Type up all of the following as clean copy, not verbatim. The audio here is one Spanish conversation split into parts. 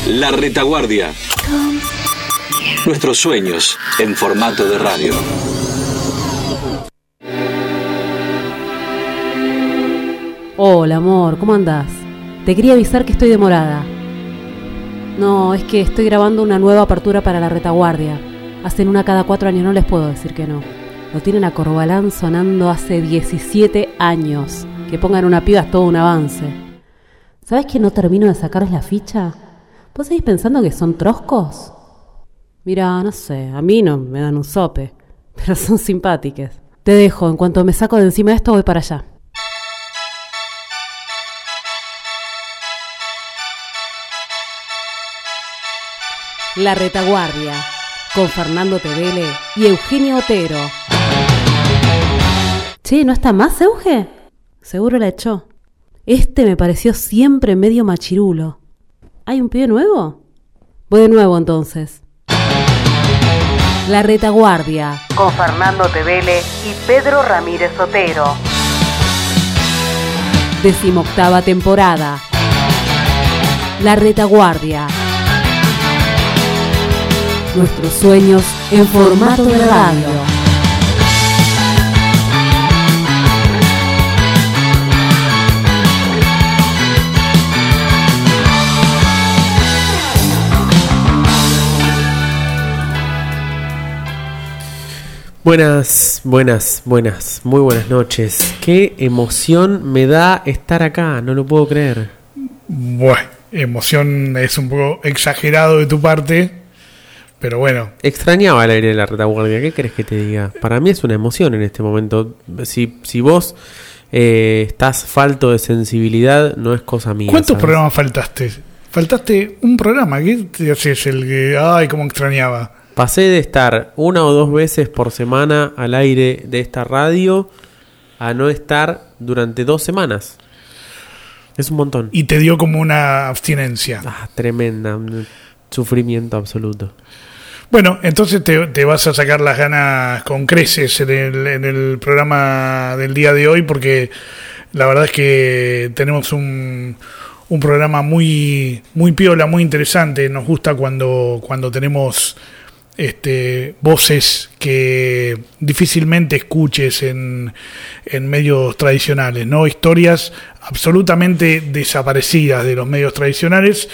La Retaguardia. Nuestros sueños en formato de radio. Hola, amor, ¿cómo andás? Te quería avisar que estoy demorada. No, es que estoy grabando una nueva apertura para La Retaguardia. Hacen una cada 4 años, no les puedo decir que no. Lo tienen a Corbalán sonando hace 17 años. Que pongan una piba es todo un avance. ¿Sabés que no termino de sacarles la ficha? ¿Vos seguís pensando que son troscos? Mira, no sé, a mí no me dan un sope, pero son simpáticas. Te dejo, en cuanto me saco de encima de esto voy para allá. La Retaguardia, con Fernando Tevele y Eugenio Otero. Che, ¿no está más, Euge? Seguro la echó. Este me pareció siempre medio machirulo. ¿Hay un pibe nuevo? Voy de nuevo entonces. La Retaguardia, con Fernando Tevele y Pedro Ramírez Otero. 18ª temporada. La Retaguardia. Nuestros sueños en formato de radio. Buenas, muy buenas noches. Qué emoción me da estar acá, no lo puedo creer. Bueno, emoción es un poco exagerado de tu parte, pero bueno. Extrañaba el aire de La Retaguardia, ¿qué querés que te diga? Para mí es una emoción en este momento. Si vos estás falto de sensibilidad, no es cosa mía. ¿Cuántos ¿sabes? programas faltaste? Faltaste un programa, ¿qué te haces el que, ay, cómo extrañaba? Pasé de estar 1 o 2 veces por semana al aire de esta radio a no estar durante 2 semanas. Es un montón. Y te dio como una abstinencia. Tremenda, un sufrimiento absoluto. Bueno, entonces te vas a sacar las ganas con creces en el programa del día de hoy, porque la verdad es que tenemos un programa muy, muy piola, muy interesante. Nos gusta cuando tenemos voces que difícilmente escuches en medios tradicionales, ¿no? Historias absolutamente desaparecidas de los medios tradicionales,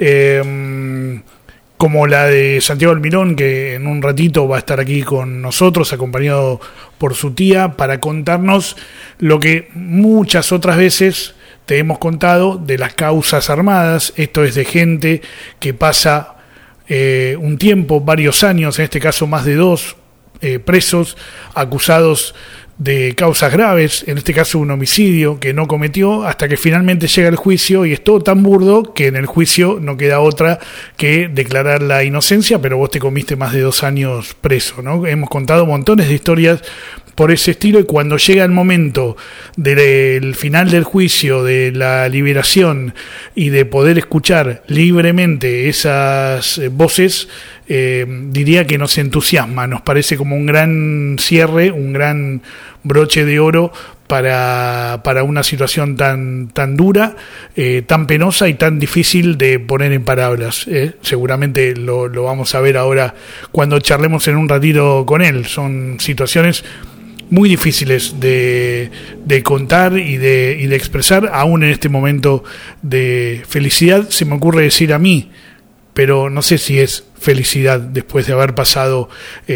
como la de Santiago Almirón, que en un ratito va a estar aquí con nosotros, acompañado por su tía, para contarnos lo que muchas otras veces te hemos contado de las causas armadas. Esto es de gente que pasa un tiempo, varios años, en este caso más de 2, presos, acusados de causas graves, en este caso un homicidio que no cometió, hasta que finalmente llega el juicio, y es todo tan burdo que en el juicio no queda otra que declarar la inocencia, pero vos te comiste más de 2 años preso, ¿no? Hemos contado montones de historias por ese estilo, y cuando llega el momento del final del juicio, de la liberación y de poder escuchar libremente esas voces, diría que nos entusiasma, nos parece como un gran cierre, un gran broche de oro para una situación tan dura, tan penosa y tan difícil de poner en palabras. Seguramente lo vamos a ver ahora cuando charlemos en un ratito con él. Son situaciones muy difíciles de contar y de expresar, aún en este momento de felicidad, se me ocurre decir a mí, pero no sé si es felicidad después de haber pasado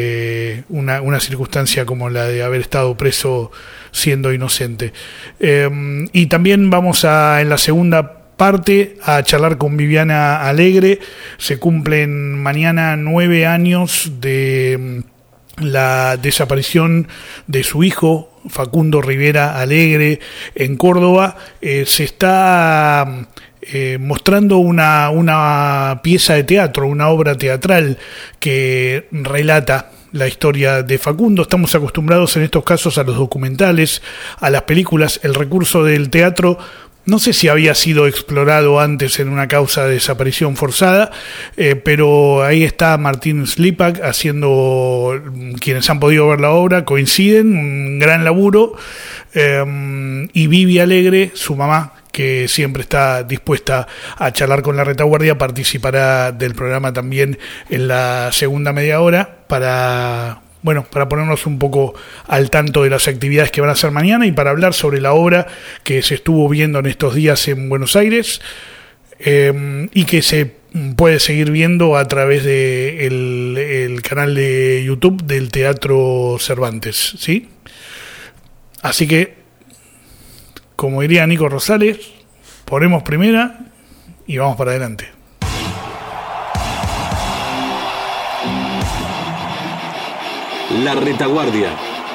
una circunstancia como la de haber estado preso siendo inocente. Y también vamos en la segunda parte a charlar con Viviana Alegre. Se cumplen mañana 9 años de la desaparición de su hijo Facundo Rivera Alegre en Córdoba. Se está mostrando una pieza de teatro, una obra teatral que relata la historia de Facundo. Estamos acostumbrados en estos casos a los documentales, a las películas. El recurso del teatro no sé si había sido explorado antes en una causa de desaparición forzada, pero ahí está Martín Slipak haciendo, quienes han podido ver la obra coinciden, un gran laburo, y Vivi Alegre, su mamá, que siempre está dispuesta a charlar con la retaguardia, participará del programa también en la segunda media hora para ponernos un poco al tanto de las actividades que van a hacer mañana y para hablar sobre la obra que se estuvo viendo en estos días en Buenos Aires y que se puede seguir viendo a través de el canal de YouTube del Teatro Cervantes, ¿sí? Así que, como diría Nico Rosales, ponemos primera y vamos para adelante. La retaguardia.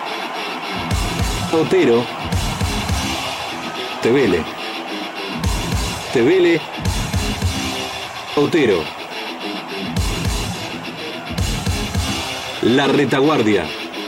Otero. Tevele. Tevele. Otero. La retaguardia.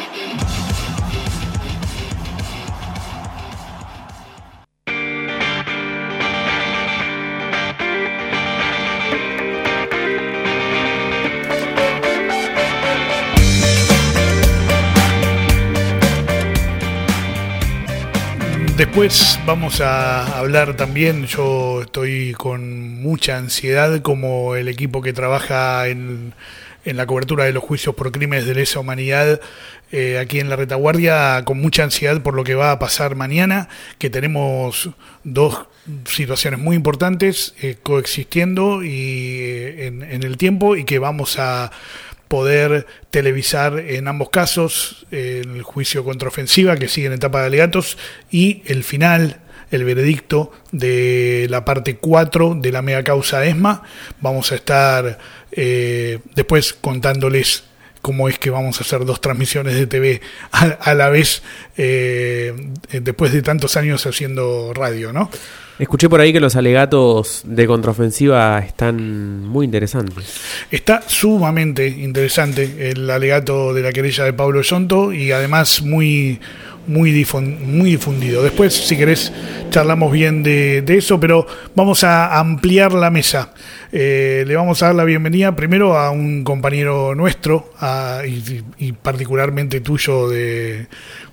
Después vamos a hablar también, yo estoy con mucha ansiedad como el equipo que trabaja en la cobertura de los juicios por crímenes de lesa humanidad aquí en la retaguardia, con mucha ansiedad por lo que va a pasar mañana, que tenemos dos situaciones muy importantes coexistiendo y en el tiempo y que vamos a poder televisar en ambos casos, el juicio contraofensiva que sigue en etapa de alegatos y el final, el veredicto de la parte 4 de la mega causa ESMA. Vamos a estar después contándoles cómo es que vamos a hacer dos transmisiones de TV a la vez después de tantos años haciendo radio, ¿no? Escuché por ahí que los alegatos de contraofensiva están muy interesantes. Está sumamente interesante el alegato de la querella de Pablo Yonto y además muy difundido. Después, si querés, charlamos bien de eso, pero vamos a ampliar la mesa. Le vamos a dar la bienvenida primero a un compañero nuestro y particularmente tuyo de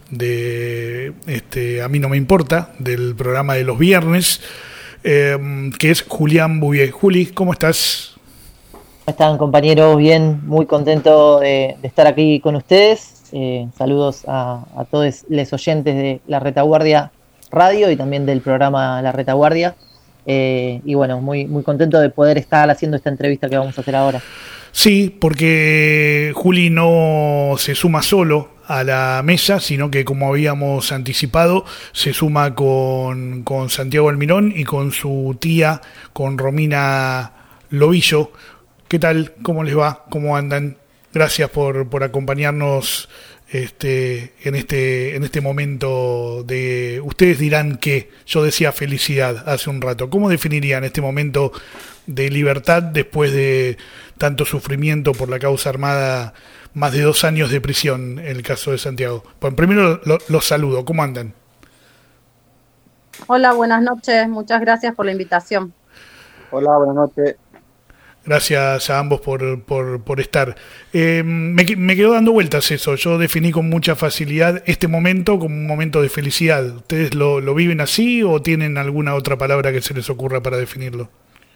A mí no me importa, del programa de los viernes, que es Julián Bouvier. Juli, ¿cómo estás? ¿Cómo están, compañeros? Bien, muy contento de estar aquí con ustedes. Saludos a todos los oyentes de La Retaguardia Radio y también del programa La Retaguardia. Y bueno, muy contento de poder estar haciendo esta entrevista que vamos a hacer ahora. Sí, porque Juli no se suma solo a la mesa, sino que, como habíamos anticipado, se suma con Santiago Almirón y con su tía, con Romina Lobillo. ¿Qué tal? ¿Cómo les va? ¿Cómo andan? Gracias por acompañarnos en este momento de... Ustedes dirán que yo decía felicidad hace un rato. ¿Cómo definirían este momento de libertad después de tanto sufrimiento por la causa armada, más de 2 años de prisión en el caso de Santiago? Bueno, primero los saludo. ¿Cómo andan? Hola, buenas noches. Muchas gracias por la invitación. Hola, buenas noches. Gracias a ambos por estar. Me quedó dando vueltas eso. Yo definí con mucha facilidad este momento como un momento de felicidad. ¿Ustedes lo viven así o tienen alguna otra palabra que se les ocurra para definirlo?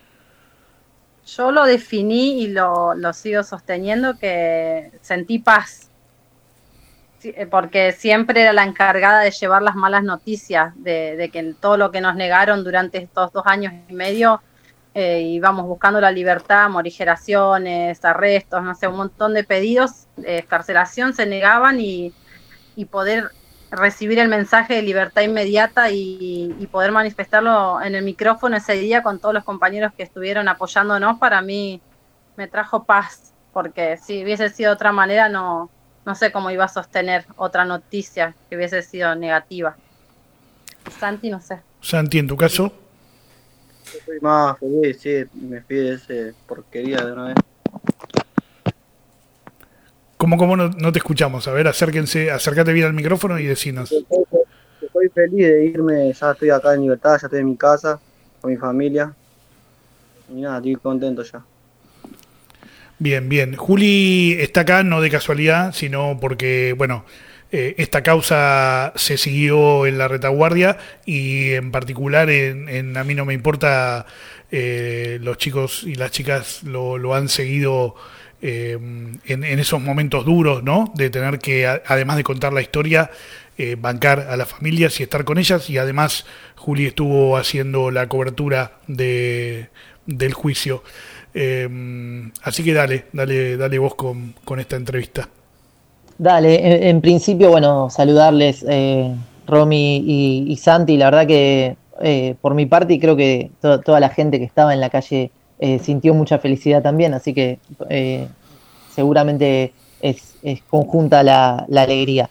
Yo lo definí y lo sigo sosteniendo, que sentí paz. Porque siempre era la encargada de llevar las malas noticias, de que todo lo que nos negaron durante estos 2 años y medio, íbamos buscando la libertad, morigeraciones, arrestos, no sé, un montón de pedidos de excarcelación se negaban y poder recibir el mensaje de libertad inmediata y poder manifestarlo en el micrófono ese día con todos los compañeros que estuvieron apoyándonos, para mí me trajo paz, porque si hubiese sido de otra manera no sé cómo iba a sostener otra noticia que hubiese sido negativa. Santi, no sé. Santi, ¿en tu caso? Yo soy más feliz, sí, me fui de ese porquería de una vez. ¿Cómo no te escuchamos? A ver, acércate bien al micrófono y decinos. Estoy feliz de irme, ya estoy acá en libertad, ya estoy en mi casa, con mi familia. Y nada, estoy contento ya. Bien. Juli está acá no de casualidad, sino porque, bueno, esta causa se siguió en la retaguardia y en particular en A mí no me importa, los chicos y las chicas lo han seguido en esos momentos duros, ¿no? De tener que, además de contar la historia, bancar a las familias y estar con ellas, y además Juli estuvo haciendo la cobertura del juicio. Así que dale vos con esta entrevista. Dale, en principio, bueno, saludarles, Romy y Santi. La verdad que por mi parte, y creo que toda la gente que estaba en la calle sintió mucha felicidad también, así que seguramente es conjunta la alegría.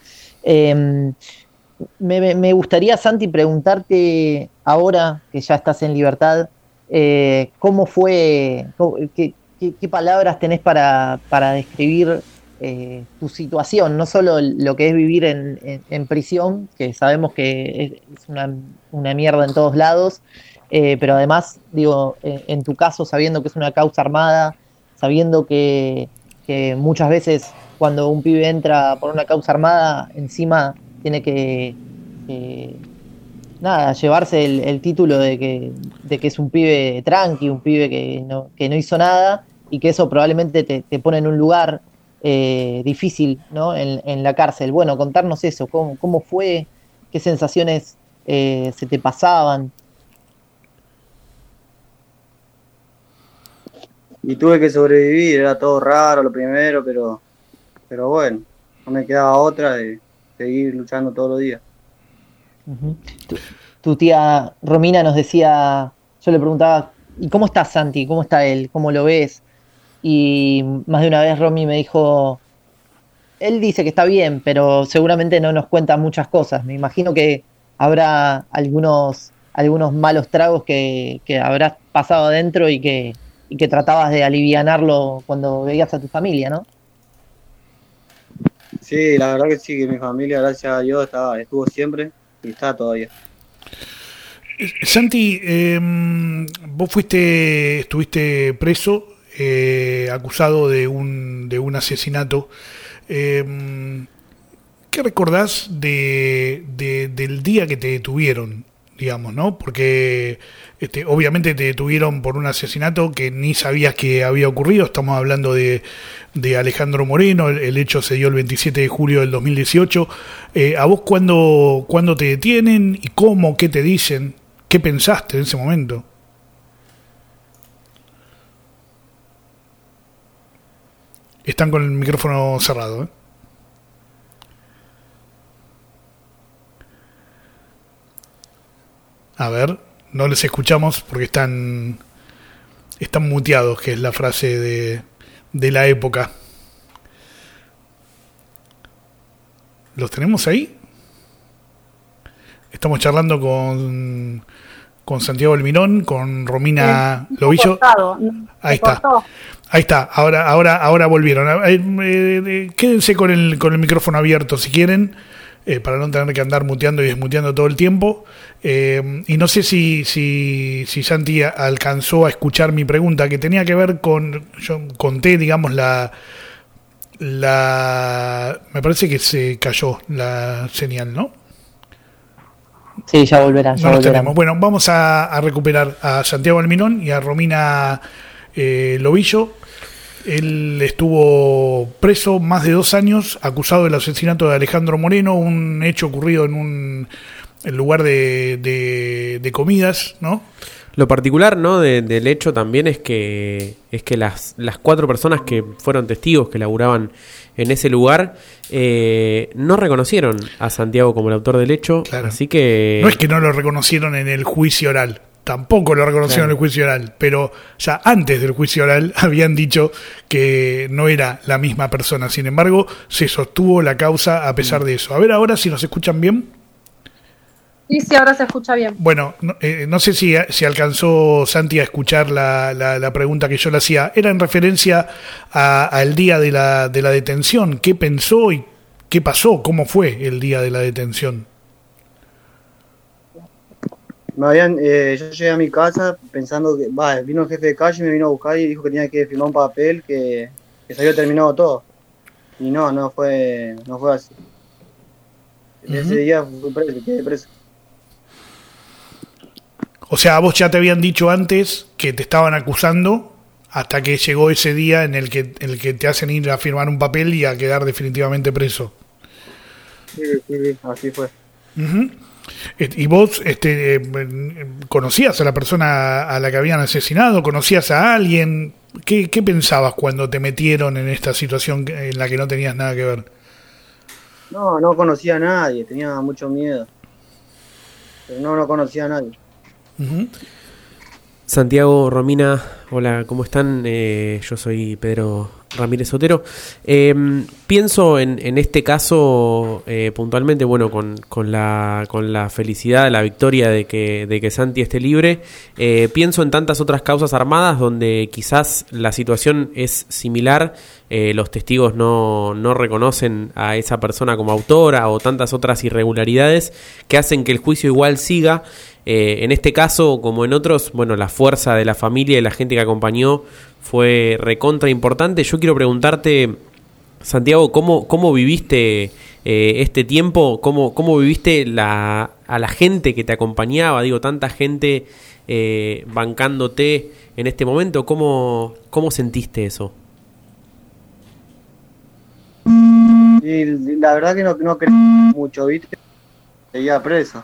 Me gustaría, Santi, preguntarte ahora que ya estás en libertad, ¿cómo fue, qué palabras tenés para describir tu situación? No solo lo que es vivir en prisión, que sabemos que es una mierda en todos lados, pero además, digo, en tu caso, sabiendo que es una causa armada, sabiendo que muchas veces cuando un pibe entra por una causa armada, encima tiene que llevarse el título de que es un pibe tranqui, un pibe que no hizo nada, y que eso probablemente te pone en un lugar difícil, ¿no? En la cárcel. Bueno, contarnos eso, cómo fue, qué sensaciones se te pasaban. Y tuve que sobrevivir, era todo raro lo primero, pero bueno, no me quedaba otra de seguir luchando todos los días. Uh-huh. Tu tía Romina nos decía, yo le preguntaba, ¿y cómo está Santi? ¿Cómo está él? ¿Cómo lo ves? Y más de una vez Romy me dijo, él dice que está bien, pero seguramente no nos cuenta muchas cosas. Me imagino que habrá algunos malos tragos que habrás pasado adentro y que tratabas de alivianarlo cuando veías a tu familia, ¿no? Sí, la verdad que sí, que mi familia, gracias a Dios, estuvo siempre y está todavía. Santi, vos estuviste preso, acusado de un asesinato. ¿Qué recordás del día que te detuvieron, digamos, ¿no? Porque obviamente te detuvieron por un asesinato que ni sabías que había ocurrido. Estamos hablando de Alejandro Moreno. El hecho se dio el 27 de julio del 2018. ¿A vos cuándo te detienen y cómo? ¿Qué te dicen? ¿Qué pensaste en ese momento? Están con el micrófono cerrado, ¿eh? A ver, no les escuchamos porque están muteados, que es la frase de la época. ¿Los tenemos ahí? Estamos charlando con Santiago Almirón, con Romina Lovillo. Ahí está. Ahí está, ahora volvieron. Quédense con el micrófono abierto si quieren, para no tener que andar muteando y desmuteando todo el tiempo. Y no sé si Santi alcanzó a escuchar mi pregunta, que tenía que ver yo conté, digamos, me parece que se cayó la señal, ¿no? Sí, ya volverán. No los tenemos. Bueno, vamos a recuperar a Santiago Almirón y a Romina Lovillo. Él estuvo preso más de 2 años, acusado del asesinato de Alejandro Moreno, un hecho ocurrido en lugar de comidas, ¿no? Lo particular, ¿no?, del hecho también es que las 4 personas que fueron testigos que laburaban en ese lugar no reconocieron a Santiago como el autor del hecho. Claro. Así que no es que no lo reconocieron en el juicio oral, tampoco lo reconocieron en el juicio oral, pero ya antes del juicio oral habían dicho que no era la misma persona. Sin embargo, se sostuvo la causa a pesar de eso. A ver ahora si nos escuchan bien. Sí, ahora se escucha bien. Bueno, no sé si alcanzó Santi a escuchar la pregunta que yo le hacía. Era en referencia al día de la detención. ¿Qué pensó y qué pasó? ¿Cómo fue el día de la detención? Yo llegué a mi casa pensando que vino el jefe de calle, me vino a buscar y dijo que tenía que firmar un papel que se había terminado todo. Y no fue así. Ese día fui preso, quedé preso. O sea, a vos ya te habían dicho antes que te estaban acusando hasta que llegó ese día en el que te hacen ir a firmar un papel y a quedar definitivamente preso. Sí, así fue. Uh-huh. ¿Y vos conocías a la persona a la que habían asesinado? ¿Conocías a alguien? ¿Qué pensabas cuando te metieron en esta situación en la que no tenías nada que ver? No conocía a nadie, tenía mucho miedo. Pero no conocía a nadie. Uh-huh. Santiago, Romina, hola, ¿cómo están? Yo soy Pedro Ramírez Otero. Pienso en este caso puntualmente, bueno, con la felicidad, la victoria de que Santi esté libre. Pienso en tantas otras causas armadas donde quizás la situación es similar, los testigos no reconocen a esa persona como autora o tantas otras irregularidades que hacen que el juicio igual siga. En este caso, como en otros, bueno, la fuerza de la familia y la gente que acompañó fue recontra importante. Yo quiero preguntarte, Santiago, ¿cómo viviste este tiempo? ¿Cómo viviste a la gente que te acompañaba? Digo, tanta gente bancándote en este momento. ¿Cómo sentiste eso? Y la verdad que no creí mucho, ¿viste? Seguía preso.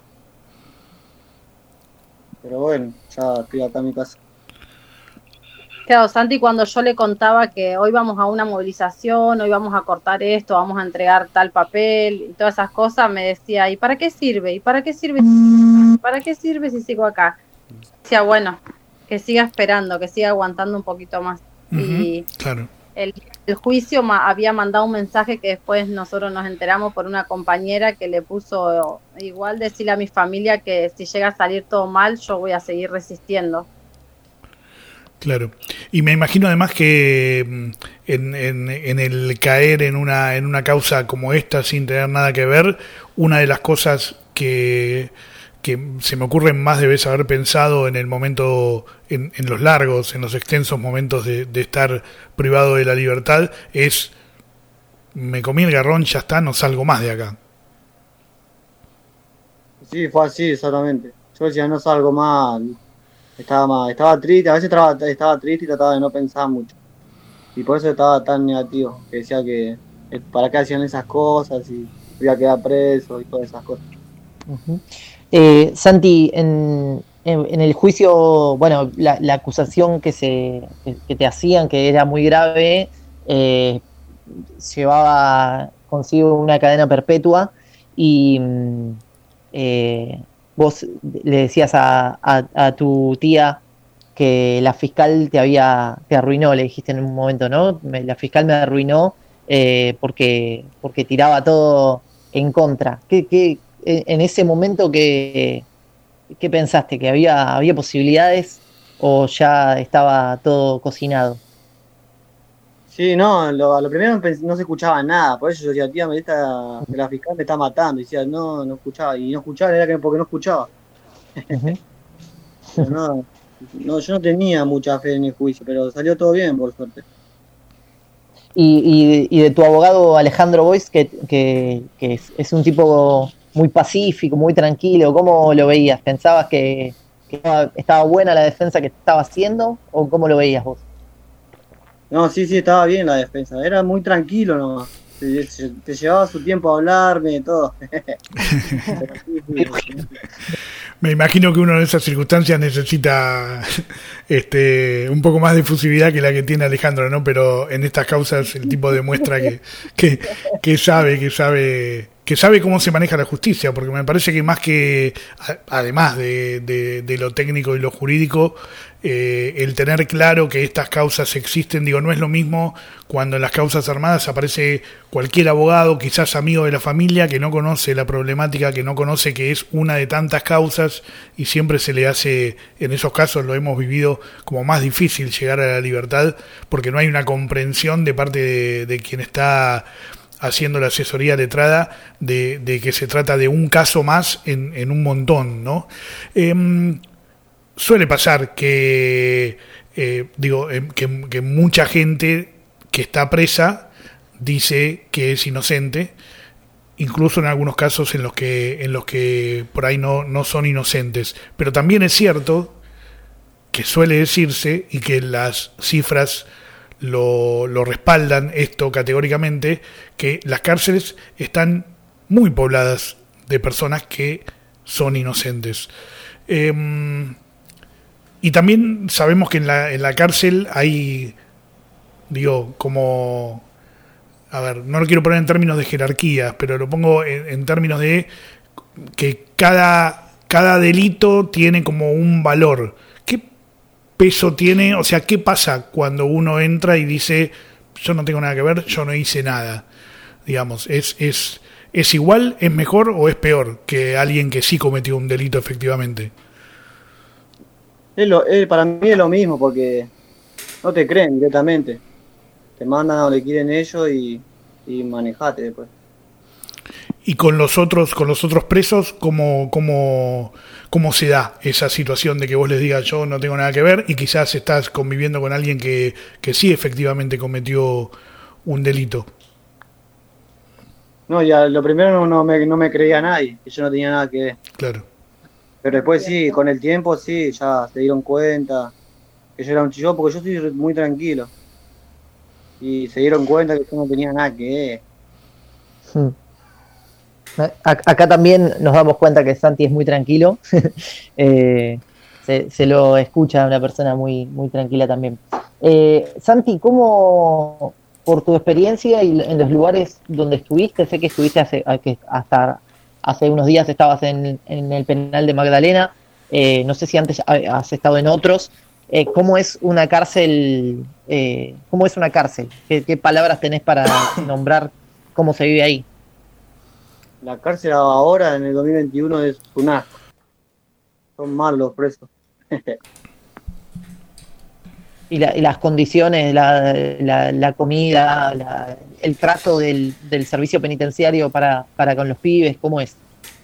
Pero bueno, ya estoy acá en mi casa. Claro, Santi, cuando yo le contaba que hoy vamos a una movilización, hoy vamos a cortar esto, vamos a entregar tal papel y todas esas cosas, me decía, ¿y para qué sirve? ¿Y para qué sirve? ¿Para qué sirve si sigo acá? Decía, bueno, que siga esperando, que siga aguantando un poquito más. Uh-huh, y claro. El juicio había mandado un mensaje que después nosotros nos enteramos por una compañera que le puso, igual decirle a mi familia que si llega a salir todo mal, yo voy a seguir resistiendo. Claro. Y me imagino además que en el caer en una causa como esta sin tener nada que ver, una de las cosas que se me ocurren más debes haber pensado en el momento, en los largos, en los extensos momentos de estar privado de la libertad, es: me comí el garrón, ya está, no salgo más de acá. Sí, fue así, exactamente. Yo decía, no salgo más, estaba triste, a veces estaba triste y trataba de no pensar mucho. Y por eso estaba tan negativo, que decía que para qué hacían esas cosas y iba a quedar preso y todas esas cosas. Uh-huh. Santi, en el juicio, bueno, la acusación que te hacían, que era muy grave, llevaba consigo una cadena perpetua y vos le decías a tu tía que la fiscal te arruinó, le dijiste en un momento, ¿no? La fiscal me arruinó porque tiraba todo en contra. ¿Qué en ese momento qué pensaste? ¿Que había posibilidades o ya estaba todo cocinado? Sí, no, lo primero no se escuchaba nada, por eso yo decía, tía, la fiscal me está matando, y decía, no escuchaba, y no escuchaba, era porque no escuchaba. Uh-huh. Pero yo no tenía mucha fe en el juicio, pero salió todo bien, por suerte. Y de tu abogado Alejandro Bois, que es un tipo muy pacífico, muy tranquilo, ¿cómo lo veías? ¿Pensabas que estaba buena la defensa que estaba haciendo o cómo lo veías vos? No, sí, estaba bien la defensa, era muy tranquilo nomás, te llevaba su tiempo a hablarme y todo. Me imagino que uno en esas circunstancias necesita un poco más de efusividad que la que tiene Alejandro, ¿no? Pero en estas causas el tipo demuestra que sabe cómo se maneja la justicia, porque me parece que más que, además de lo técnico y lo jurídico, el tener claro que estas causas existen, digo, no es lo mismo cuando en las causas armadas aparece cualquier abogado, quizás amigo de la familia, que no conoce la problemática, que no conoce que es una de tantas causas, y siempre se le hace, en esos casos lo hemos vivido, como más difícil llegar a la libertad, porque no hay una comprensión de parte de quien está haciendo la asesoría letrada de que se trata de un caso más en un montón, ¿no? Suele pasar que mucha gente que está presa dice que es inocente incluso en algunos casos en los que por ahí no son inocentes. Pero también es cierto que suele decirse, y que las cifras lo respaldan esto categóricamente, que las cárceles están muy pobladas de personas que son inocentes. Y también sabemos que en la cárcel hay, digo, como... A ver, no lo quiero poner en términos de jerarquías, pero lo pongo en términos de que cada delito tiene como un valor. ¿Qué peso tiene? O sea, ¿qué pasa cuando uno entra y dice, yo no tengo nada que ver, yo no hice nada? Digamos, ¿es igual, es mejor o es peor que alguien que sí cometió un delito efectivamente? Para mí es lo mismo, porque no te creen directamente. Te mandan a donde quieren ellos y manejate después. Y con los otros presos, ¿cómo se da esa situación de que vos les digas yo no tengo nada que ver y quizás estás conviviendo con alguien que sí efectivamente cometió un delito? No, ya lo primero no me creía nadie, que yo no tenía nada que ver. Claro. Pero después sí, con el tiempo sí, ya se dieron cuenta que yo era un chillón, porque yo estoy muy tranquilo. Y se dieron cuenta que yo no tenía nada que ver. Acá también nos damos cuenta que Santi es muy tranquilo. Se lo escucha una persona muy, muy tranquila también. Santi, ¿cómo, por tu experiencia y en los lugares donde estuviste, sé que estuviste hasta hace unos días estabas en el penal de Magdalena, no sé si antes has estado en otros, ¿cómo es una cárcel? ¿Cómo es una cárcel? ¿Qué palabras tenés para nombrar cómo se vive ahí? La cárcel ahora, en el 2021, es un asco. Son malos los presos. Y las condiciones, la comida, el trato del servicio penitenciario para con los pibes, ¿cómo es?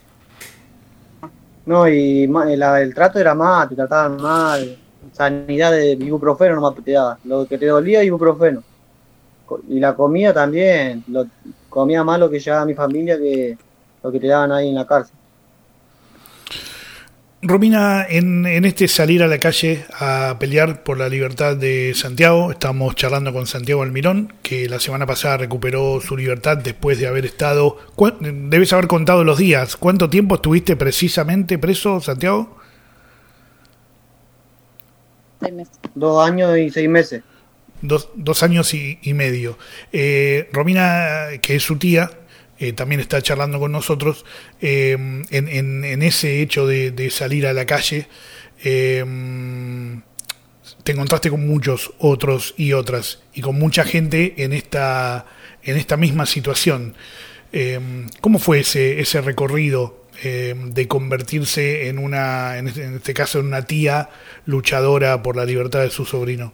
No, y el trato era mal, te trataban mal. Sanidad de ibuprofeno nomás te daban. Lo que te dolía, ibuprofeno. Y la comida también. Comía más lo que llevaba mi familia que lo que te daban ahí en la cárcel. Romina, en este salir a la calle a pelear por la libertad de Santiago, estamos charlando con Santiago Almirón, que la semana pasada recuperó su libertad después de haber estado... Debes haber contado los días. ¿Cuánto tiempo estuviste precisamente preso, Santiago? 6 meses. 2 años y 6 meses. 2 años y medio. Romina, que es su tía, también está charlando con nosotros en ese hecho de salir a la calle. Te encontraste con muchos otros y otras y con mucha gente en esta misma situación. ¿Cómo fue ese recorrido de convertirse en este caso en una tía luchadora por la libertad de su sobrino?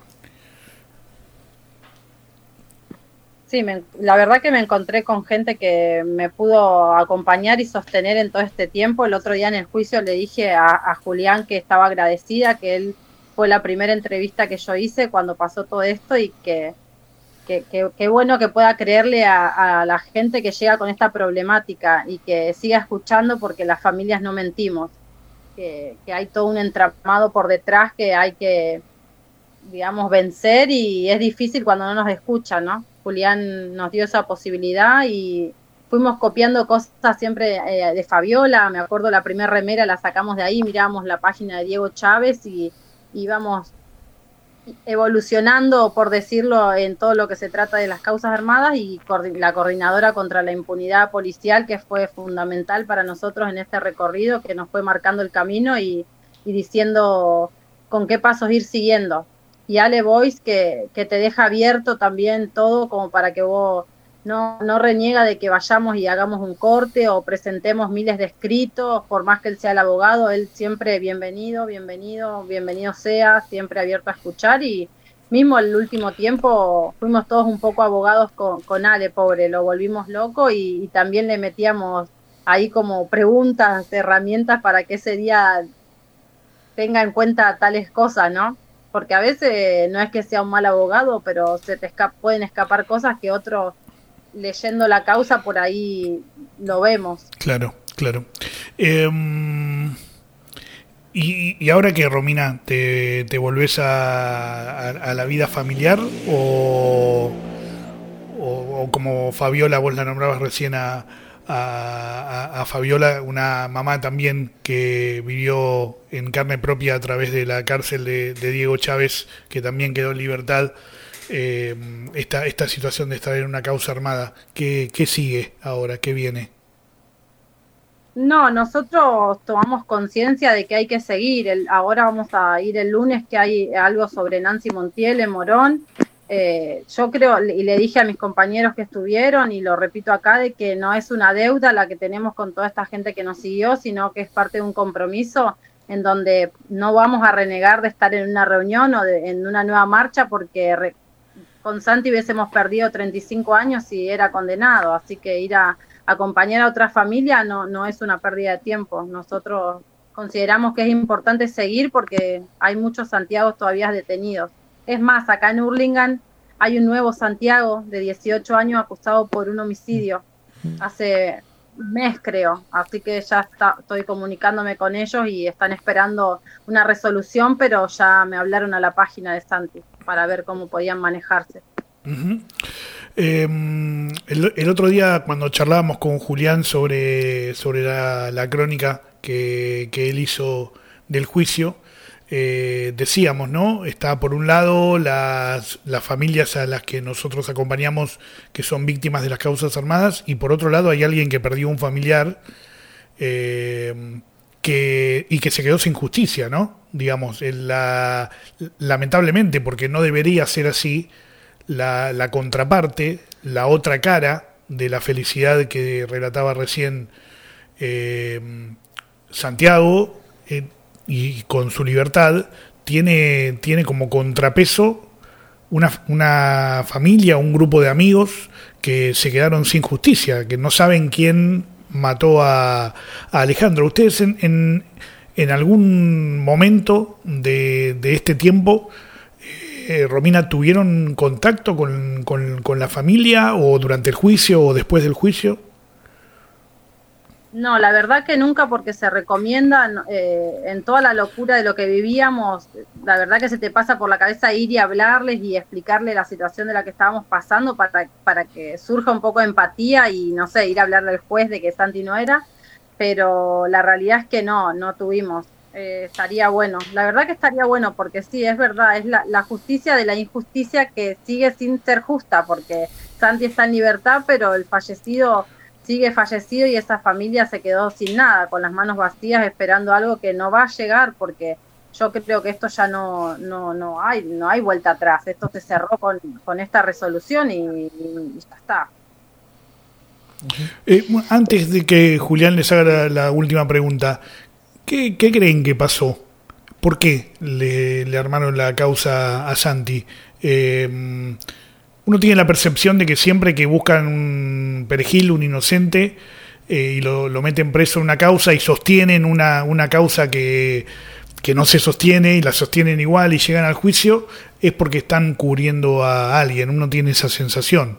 Sí, la verdad que me encontré con gente que me pudo acompañar y sostener en todo este tiempo. El otro día en el juicio le dije a Julián que estaba agradecida, que él fue la primera entrevista que yo hice cuando pasó todo esto y que bueno que pueda creerle a la gente que llega con esta problemática y que siga escuchando, porque las familias no mentimos, que hay todo un entramado por detrás que hay que, digamos, vencer, y es difícil cuando no nos escuchan, ¿no? Julián nos dio esa posibilidad y fuimos copiando cosas siempre de Fabiola. Me acuerdo la primera remera la sacamos de ahí, mirábamos la página de Diego Chávez y íbamos evolucionando, por decirlo, en todo lo que se trata de las causas armadas, y la coordinadora contra la impunidad policial, que fue fundamental para nosotros en este recorrido, que nos fue marcando el camino y diciendo con qué pasos ir siguiendo. Y Ale Boyce, que te deja abierto también todo, como para que vos no reniega de que vayamos y hagamos un corte o presentemos miles de escritos, por más que él sea el abogado, él siempre bienvenido sea, siempre abierto a escuchar. Y mismo el último tiempo fuimos todos un poco abogados con Ale, pobre, lo volvimos loco y también le metíamos ahí como preguntas, herramientas para que ese día tenga en cuenta tales cosas, ¿no? Porque a veces no es que sea un mal abogado, pero se te pueden escapar cosas que otros leyendo la causa por ahí lo vemos. Claro. Y ahora que, Romina, ¿te volvés a la vida familiar o como Fabiola, vos la nombrabas recién a Fabiola, una mamá también que vivió en carne propia a través de la cárcel de Diego Chávez, que también quedó en libertad, esta situación de estar en una causa armada? ¿Qué sigue ahora? ¿Qué viene? No, nosotros tomamos conciencia de que hay que seguir. Ahora vamos a ir el lunes, que hay algo sobre Nancy Montiel en Morón. Yo creo, y le dije a mis compañeros que estuvieron, y lo repito acá, de que no es una deuda la que tenemos con toda esta gente que nos siguió, sino que es parte de un compromiso en donde no vamos a renegar de estar en una reunión o en una nueva marcha, porque con Santi hubiésemos perdido 35 años y era condenado, así que ir a acompañar a otra familia no es una pérdida de tiempo. Nosotros consideramos que es importante seguir porque hay muchos Santiagos todavía detenidos. Es más, acá en Hurlingham hay un nuevo Santiago de 18 años acusado por un homicidio hace un mes, creo, así que ya estoy comunicándome con ellos y están esperando una resolución, pero ya me hablaron a la página de Santi para ver cómo podían manejarse. Uh-huh. El otro día, cuando charlábamos con Julián sobre la crónica que él hizo del juicio, decíamos, ¿no? Está por un lado las familias a las que nosotros acompañamos, que son víctimas de las causas armadas, y por otro lado hay alguien que perdió un familiar que se quedó sin justicia, ¿no? Digamos, lamentablemente, porque no debería ser así. La contraparte, la otra cara de la felicidad que relataba recién Santiago, y con su libertad, tiene como contrapeso una familia, un grupo de amigos que se quedaron sin justicia, que no saben quién mató a Alejandro. ¿Ustedes en algún momento de este tiempo, Romina, tuvieron contacto con la familia, o durante el juicio o después del juicio? No, la verdad que nunca, porque se recomienda en toda la locura de lo que vivíamos, la verdad que se te pasa por la cabeza ir y hablarles y explicarles la situación de la que estábamos pasando para que surja un poco de empatía y, no sé, ir a hablarle al juez de que Santi no era, pero la realidad es que no tuvimos. Estaría bueno, la verdad que estaría bueno, porque sí, es verdad, es la justicia de la injusticia que sigue sin ser justa, porque Santi está en libertad, pero el fallecido sigue fallecido y esa familia se quedó sin nada, con las manos vacías, esperando algo que no va a llegar, porque yo creo que esto ya no hay vuelta atrás. Esto se cerró con esta resolución y ya está. Antes de que Julián les haga la última pregunta, ¿qué creen que pasó? ¿Por qué le armaron la causa a Santi? Uno tiene la percepción de que siempre que buscan un perejil, un inocente, y lo meten preso en una causa y sostienen una causa que no se sostiene y la sostienen igual y llegan al juicio, es porque están cubriendo a alguien. Uno tiene esa sensación.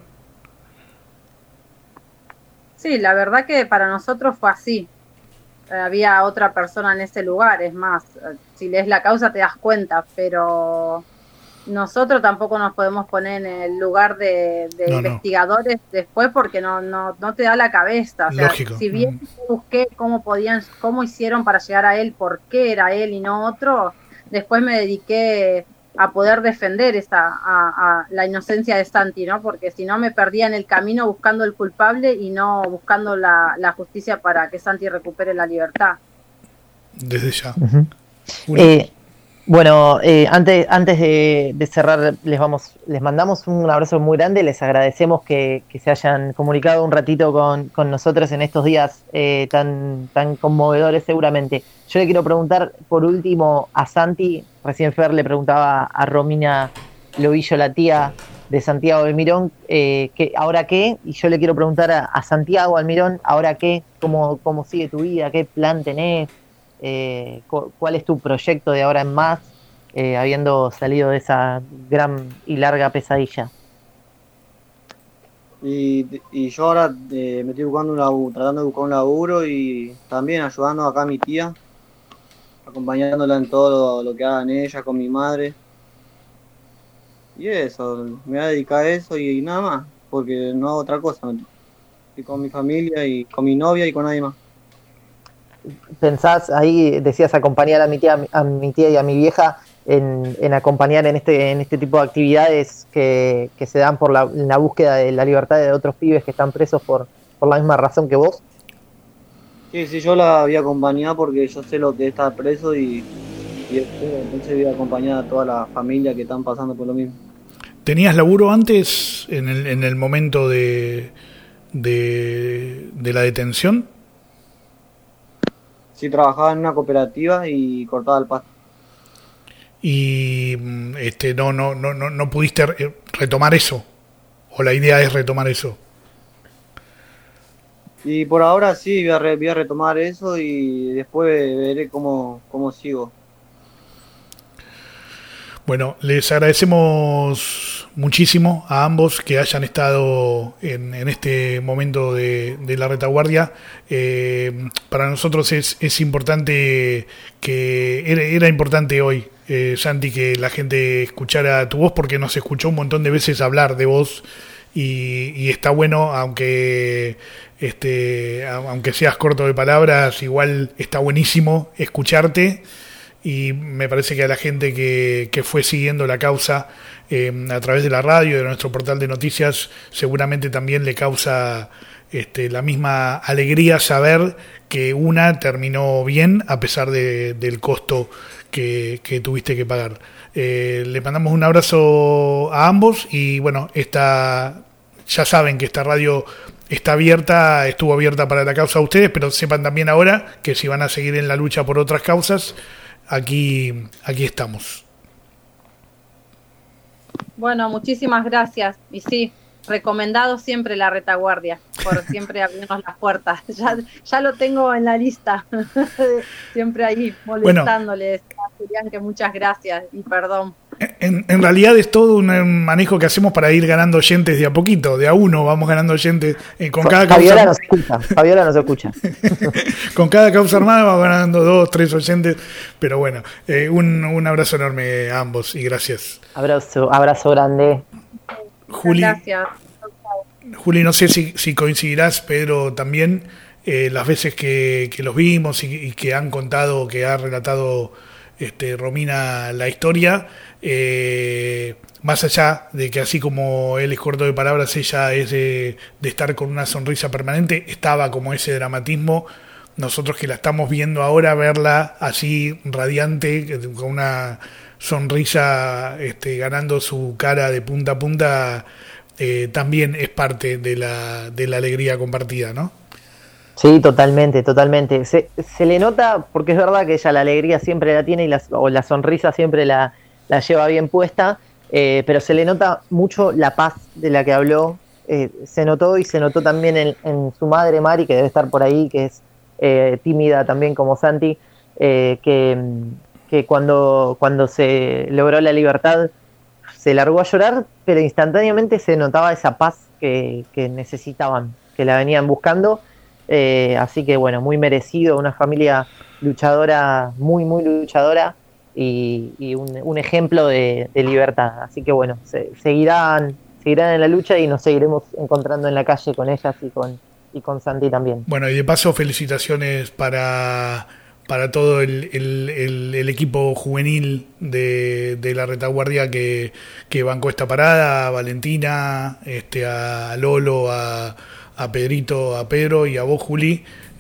Sí, la verdad que para nosotros fue así. Había otra persona en ese lugar, es más, si lees la causa te das cuenta, pero nosotros tampoco nos podemos poner en el lugar de investigadores después, porque no te da la cabeza. O sea, lógico. Si bien busqué cómo hicieron para llegar a él, por qué era él y no otro, después me dediqué a poder defender a la inocencia de Santi, ¿no? Porque si no me perdía en el camino buscando el culpable y no buscando la justicia para que Santi recupere la libertad. Desde ya. Uh-huh. Bueno, antes de cerrar, les mandamos un abrazo muy grande, les agradecemos que se hayan comunicado un ratito con nosotros en estos días tan conmovedores seguramente. Yo le quiero preguntar por último a Santi, recién Fer le preguntaba a Romina Lobillo, la tía de Santiago Almirón, que ahora qué, y yo le quiero preguntar a Santiago Almirón, ahora qué, cómo sigue tu vida, qué plan tenés. ¿Cuál es tu proyecto de ahora en más, habiendo salido de esa gran y larga pesadilla? Y yo ahora me estoy buscando tratando de buscar un laburo y también ayudando acá a mi tía, acompañándola en todo lo que hagan ella con mi madre. Y eso, me voy a dedicar a eso y nada más, porque no hago otra cosa. Estoy con mi familia y con mi novia y con nadie más. ¿Pensás, ahí decías acompañar a mi tía y a mi vieja en acompañar en este tipo de actividades que se dan en la búsqueda de la libertad de otros pibes que están presos por la misma razón que vos? Sí, yo la voy a acompañar porque yo sé lo que es estar preso y entonces voy a acompañar a toda la familia que están pasando por lo mismo. ¿Tenías laburo antes en el momento de la detención? Sí, trabajaba en una cooperativa y cortaba el pasto. Y no pudiste retomar eso, o la idea es retomar eso. Y por ahora sí, voy a retomar eso y después veré cómo sigo. Bueno, les agradecemos muchísimo a ambos que hayan estado en este momento de la retaguardia. Para nosotros es importante era importante hoy, Santi, que la gente escuchara tu voz, porque nos escuchó un montón de veces hablar de vos y está bueno, aunque seas corto de palabras, igual está buenísimo escucharte. Y me parece que a la gente que fue siguiendo la causa a través de la radio, de nuestro portal de noticias, seguramente también le causa la misma alegría saber que una terminó bien a pesar del costo que tuviste que pagar. Le mandamos un abrazo a ambos y bueno, ya saben que esta radio estuvo abierta para la causa de ustedes, pero sepan también ahora que si van a seguir en la lucha por otras causas, aquí estamos. Bueno, muchísimas gracias. Y sí, recomendado siempre la retaguardia, por siempre abrirnos las puertas. Ya lo tengo en la lista. Siempre ahí molestándoles. Bueno, que muchas gracias y perdón. En realidad es todo un manejo que hacemos para ir ganando oyentes de a poquito, de a uno vamos ganando oyentes con cada Fabiola causa. Fabiola nos escucha. Con cada causa armada vamos ganando 2, 3 oyentes, pero bueno, un abrazo enorme a ambos y gracias. Abrazo grande. Juli, gracias. Juli, no sé si coincidirás, Pedro, también las veces que los vimos y que han contado, que ha relatado Romina la historia, más allá de que así como él es corto de palabras, ella es de estar con una sonrisa permanente, estaba como ese dramatismo. Nosotros que la estamos viendo ahora, verla así radiante, con una sonrisa ganando su cara de punta a punta, también es parte de la alegría compartida, ¿no? Sí, totalmente. Se le nota, porque es verdad que ella la alegría siempre la tiene o la sonrisa siempre la lleva bien puesta, pero se le nota mucho la paz de la que habló. Se notó también en su madre Mari, que debe estar por ahí, que es tímida también como Santi, que cuando se logró la libertad se largó a llorar, pero instantáneamente se notaba esa paz que necesitaban, que la venían buscando. Así que bueno, muy merecido, una familia luchadora, muy luchadora y un ejemplo de libertad. Así que bueno, seguirán en la lucha y nos seguiremos encontrando en la calle con ellas y con Santi también. Bueno, y de paso felicitaciones para todo el equipo juvenil de la retaguardia que bancó esta parada, a Valentina, a Lolo, a Pedrito, a Pedro y a vos, Juli,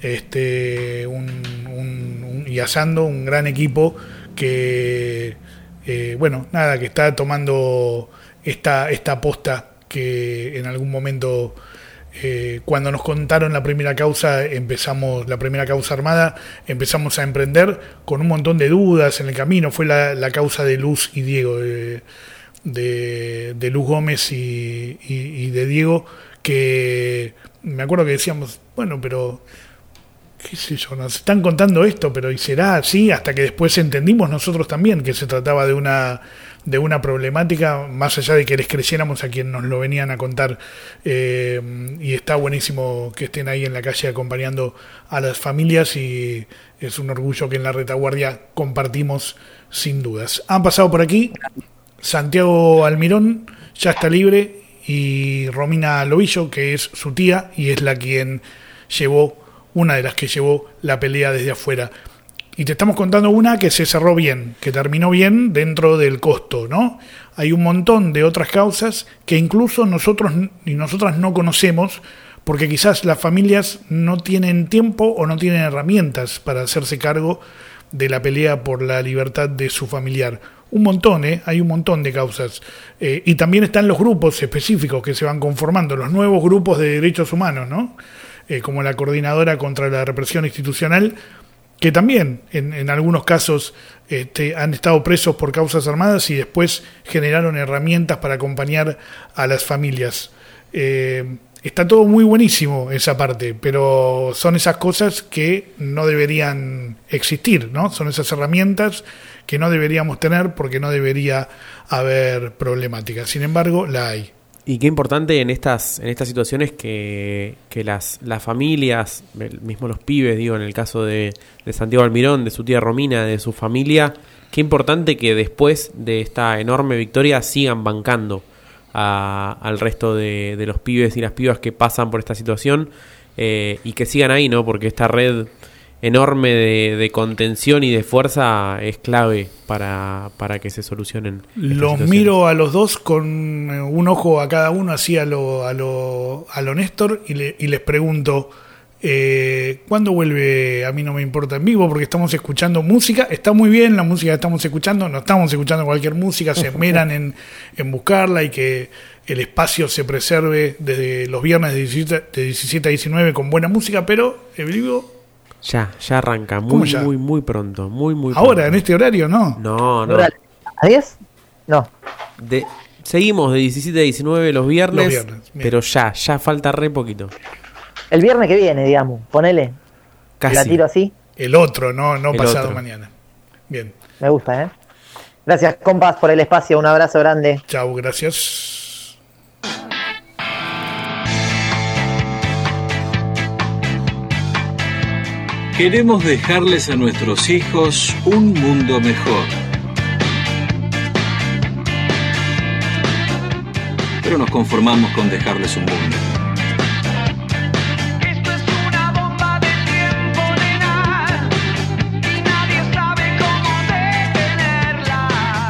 y a Sando, un gran equipo que que está tomando esta posta que en algún momento, cuando nos contaron la primera causa armada, empezamos a emprender con un montón de dudas en el camino. Fue la causa de Luz y Diego, de Luz Gómez y de Diego, que me acuerdo que decíamos, bueno, pero qué sé yo, nos están contando esto, pero ¿y será así? Hasta que después entendimos nosotros también que se trataba de una de una problemática, más allá de que les creyéramos a quien nos lo venían a contar, y está buenísimo que estén ahí en la calle acompañando a las familias, y es un orgullo que en la retaguardia compartimos sin dudas. Han pasado por aquí Santiago Almirón, ya está libre, y Romina Lobillo, que es su tía y es una de las que llevó la pelea desde afuera. Y te estamos contando una que se cerró bien, que terminó bien dentro del costo, ¿no? Hay un montón de otras causas que incluso nosotros y nosotras no conocemos, porque quizás las familias no tienen tiempo o no tienen herramientas para hacerse cargo de la pelea por la libertad de su familiar. Un montón, hay un montón de causas. Y también están los grupos específicos que se van conformando, los nuevos grupos de derechos humanos, ¿no? Como la Coordinadora contra la Represión Institucional, que también en algunos casos han estado presos por causas armadas y después generaron herramientas para acompañar a las familias. Está todo muy buenísimo esa parte, pero son esas cosas que no deberían existir, ¿no? Son esas herramientas que no deberíamos tener porque no debería haber problemática. Sin embargo, la hay. Y qué importante en estas situaciones que las familias, mismo los pibes, digo, en el caso de Santiago Almirón, de su tía Romina, de su familia, qué importante que después de esta enorme victoria sigan bancando al resto de los pibes y las pibas que pasan por esta situación, y que sigan ahí, ¿no? Porque esta red enorme de contención y de fuerza es clave para que se solucionen. Los miro a los dos con un ojo a cada uno, así a lo Néstor, y les pregunto, ¿cuándo vuelve A mí no me importa en vivo? Porque estamos escuchando música, está muy bien la música que estamos escuchando, no estamos escuchando cualquier música, se esmeran en buscarla y que el espacio se preserve desde los viernes de 17 a 19 con buena música, pero el vivo... Ya arranca, muy pronto, muy pronto. ¿Ahora, en este horario, no? No. ¿A 10? No. Seguimos de 17 a 19 los viernes pero ya falta re poquito. El viernes que viene, digamos, ponele. Casi. La tiro así. El otro, no El pasado otro. mañana. Bien. Me gusta, Gracias, compas, por el espacio. Un abrazo grande. Chau, gracias. Queremos dejarles a nuestros hijos un mundo mejor. Pero nos conformamos con dejarles un mundo. Esto es una bomba de tiempo, nena, y nadie sabe cómo detenerla.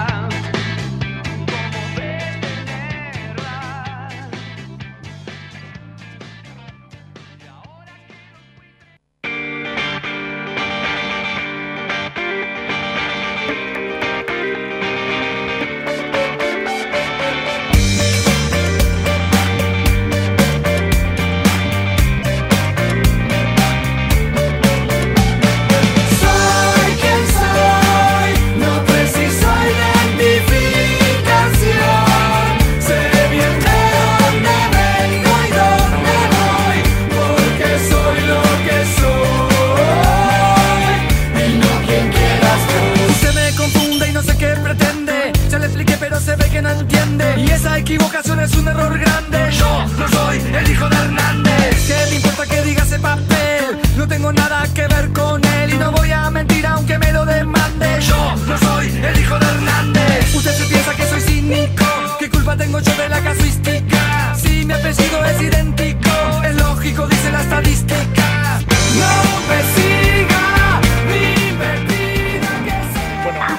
equivocación es un error grande. Yo no soy el hijo de Hernández. ¿Qué me importa que diga ese papel? No tengo nada que ver con él y no voy a mentir aunque me lo demande. Yo no soy el hijo de Hernández. Usted se piensa que soy cínico. ¿Qué culpa tengo yo de la casuística? Si mi apellido es idéntico, es lógico, dice la estadística. No me siga ni me pida que sea.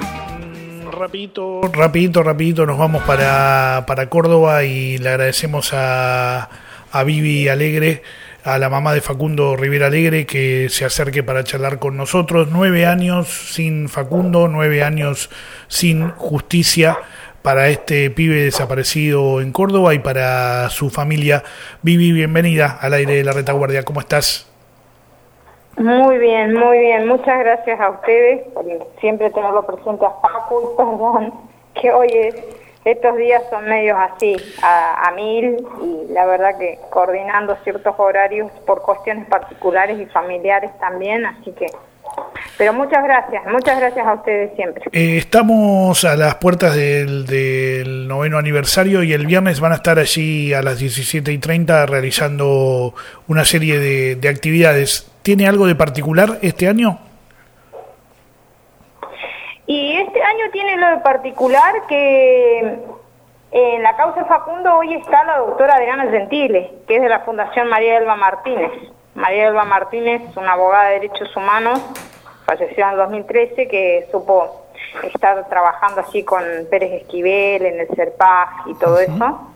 Rapidito, nos vamos para Córdoba y le agradecemos a Vivi Alegre, a la mamá de Facundo Rivera Alegre, que se acerque para charlar con nosotros. 9 años sin Facundo, 9 años sin justicia para este pibe desaparecido en Córdoba y para su familia. Vivi, bienvenida al aire de la Retaguardia, ¿cómo estás? Muy bien, muchas gracias a ustedes por siempre tenerlo presente a Facu, y perdón que hoy estos días son medios así, a mil, y la verdad que coordinando ciertos horarios por cuestiones particulares y familiares también, así que Pero muchas gracias a ustedes siempre. Estamos a las puertas del 9º aniversario y el viernes van a estar allí a las 17:30 realizando una serie de actividades. ¿Tiene algo de particular este año? Y este año tiene lo de particular que en la causa Facundo hoy está la doctora Adriana Gentile, que es de la Fundación María Elba Martínez. María Elba Martínez es una abogada de derechos humanos, falleció en el 2013, que supo estar trabajando así con Pérez Esquivel en el CERPAG y todo eso.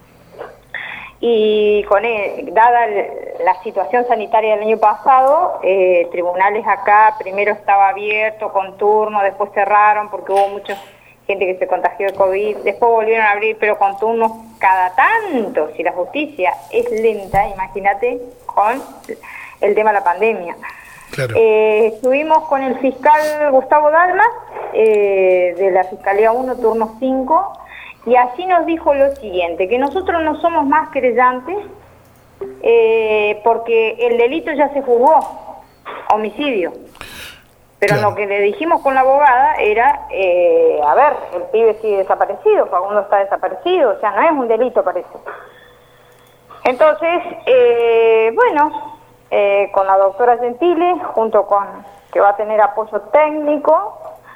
Y con dada la situación sanitaria del año pasado, tribunales acá primero estaba abierto con turno, después cerraron porque hubo mucha gente que se contagió de COVID, después volvieron a abrir pero con turnos cada tanto. Si la justicia es lenta, imagínate con el tema de la pandemia. Claro. Estuvimos con el fiscal Gustavo Dalma, de la Fiscalía 1, turno 5, y así nos dijo lo siguiente, que nosotros no somos más querellantes, porque el delito ya se juzgó, homicidio. Pero claro. Lo que le dijimos con la abogada era, a ver, el pibe sigue desaparecido, Facundo está desaparecido, o sea, no es un delito, parece. Entonces, con la doctora Gentile, junto con que va a tener apoyo técnico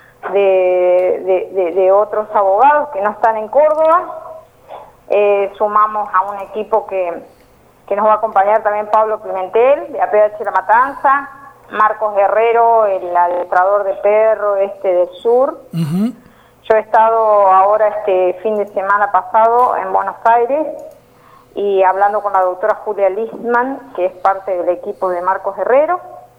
de otros abogados que no están en Córdoba, sumamos a un equipo que nos va a acompañar también Pablo Pimentel, de APH La Matanza, Marcos Guerrero, el adestrador de perro del sur. Uh-huh. Yo he estado ahora este fin de semana pasado en Buenos Aires y hablando con la doctora Julia Listman, que es parte del equipo de Marcos Guerrero,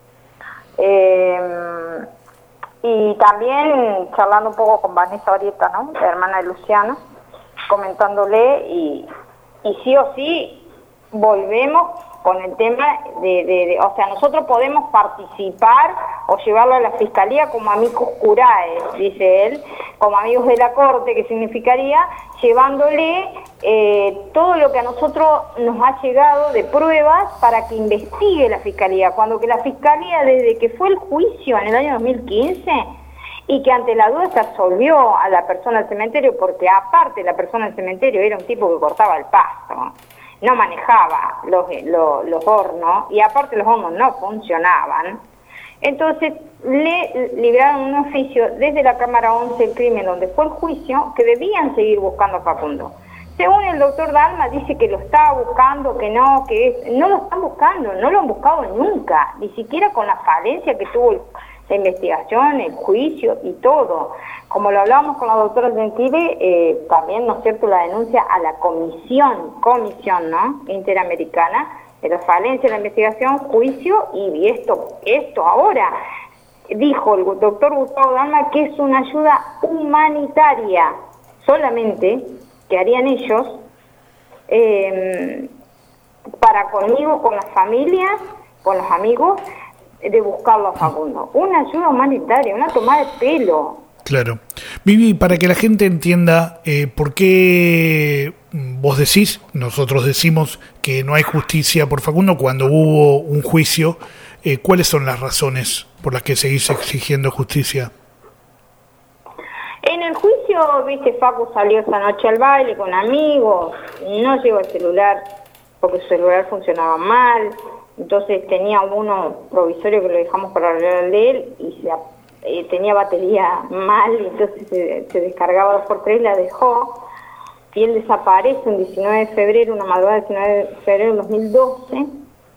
y también charlando un poco con Vanessa Orieta, ¿no?, la hermana de Luciano, comentándole y sí o sí volvemos con el tema o sea, nosotros podemos participar o llevarlo a la Fiscalía como amicus curae, dice él, como amigos de la Corte, que significaría llevándole todo lo que a nosotros nos ha llegado de pruebas para que investigue la Fiscalía, cuando que la Fiscalía, desde que fue el juicio en el año 2015, y que ante la duda se absolvió a la persona del cementerio, porque aparte la persona del cementerio era un tipo que cortaba el pasto, no manejaba los hornos, y aparte los hornos no funcionaban. Entonces le libraron un oficio desde la Cámara 11 del crimen, donde fue el juicio, que debían seguir buscando a Facundo. Según el doctor Dalma, dice que lo estaba buscando, que no lo están buscando, no lo han buscado nunca, ni siquiera con la falencia que tuvo la investigación, el juicio y todo. Como lo hablábamos con la doctora Gentile, también, ¿no es cierto?, la denuncia a la comisión, ¿no?, interamericana, de la falencia de la investigación, juicio, y esto ahora, dijo el doctor Gustavo Dalma que es una ayuda humanitaria, solamente, que harían ellos, para conmigo, con las familias, con los amigos, de buscarlo a Facundo. Una ayuda humanitaria, una toma de pelo. Claro. Vivi, para que la gente entienda por qué vos decís, nosotros decimos que no hay justicia por Facundo cuando hubo un juicio, ¿cuáles son las razones por las que seguís exigiendo justicia? En el juicio, viste, Facu salió esa noche al baile con amigos, no llegó el celular porque su celular funcionaba mal, entonces tenía uno provisorio que lo dejamos para arreglar de él y tenía batería mal, y entonces se descargaba 2x3 y la dejó, y él desaparece un 19 de febrero, una madrugada del 19 de febrero del 2012,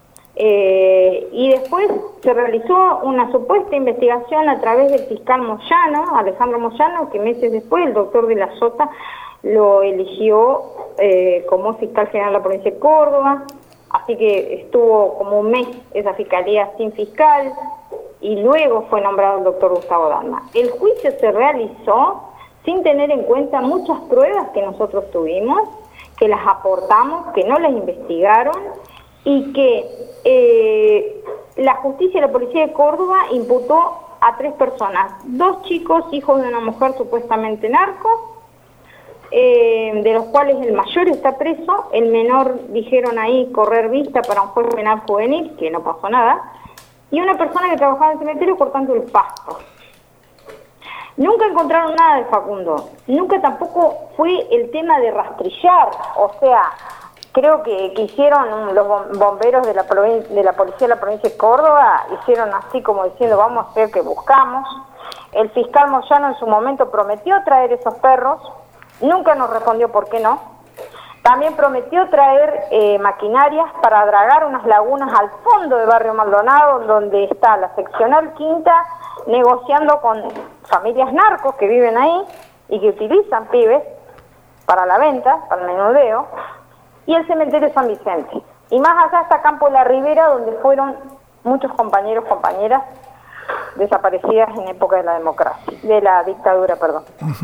y después se realizó una supuesta investigación a través del fiscal Moyano, Alejandro Moyano, que meses después el doctor de la Sota lo eligió como fiscal general de la provincia de Córdoba, así que estuvo como un mes esa fiscalía sin fiscal, y luego fue nombrado el doctor Gustavo Dalma. El juicio se realizó sin tener en cuenta muchas pruebas que nosotros tuvimos, que las aportamos, que no las investigaron, y que la justicia y la policía de Córdoba imputó a 3 personas, 2 chicos, hijos de una mujer supuestamente narco, de los cuales el mayor está preso, el menor dijeron ahí correr vista para un juez penal juvenil, que no pasó nada, y una persona que trabajaba en el cementerio cortando el pasto. Nunca encontraron nada de Facundo, nunca tampoco fue el tema de rastrillar, o sea, creo que hicieron los bomberos de la policía de la provincia de Córdoba, hicieron así como diciendo vamos a hacer que buscamos. El fiscal Moyano en su momento prometió traer esos perros, nunca nos respondió por qué no. También prometió traer maquinarias para dragar unas lagunas al fondo de Barrio Maldonado, donde está la seccional quinta, negociando con familias narcos que viven ahí y que utilizan pibes para la venta, para el menudeo, y el cementerio San Vicente. Y más allá está Campo La Ribera, donde fueron muchos compañeros, compañeras desaparecidas en época de la democracia, de la dictadura, perdón.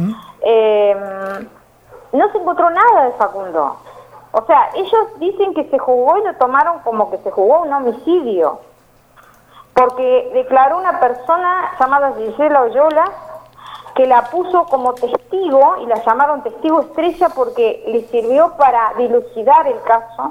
No se encontró nada de Facundo. O sea, ellos dicen que se juzgó y lo tomaron como que se juzgó un homicidio, porque declaró una persona llamada Gisela Oyola, que la puso como testigo, y la llamaron testigo estrella porque le sirvió para dilucidar el caso.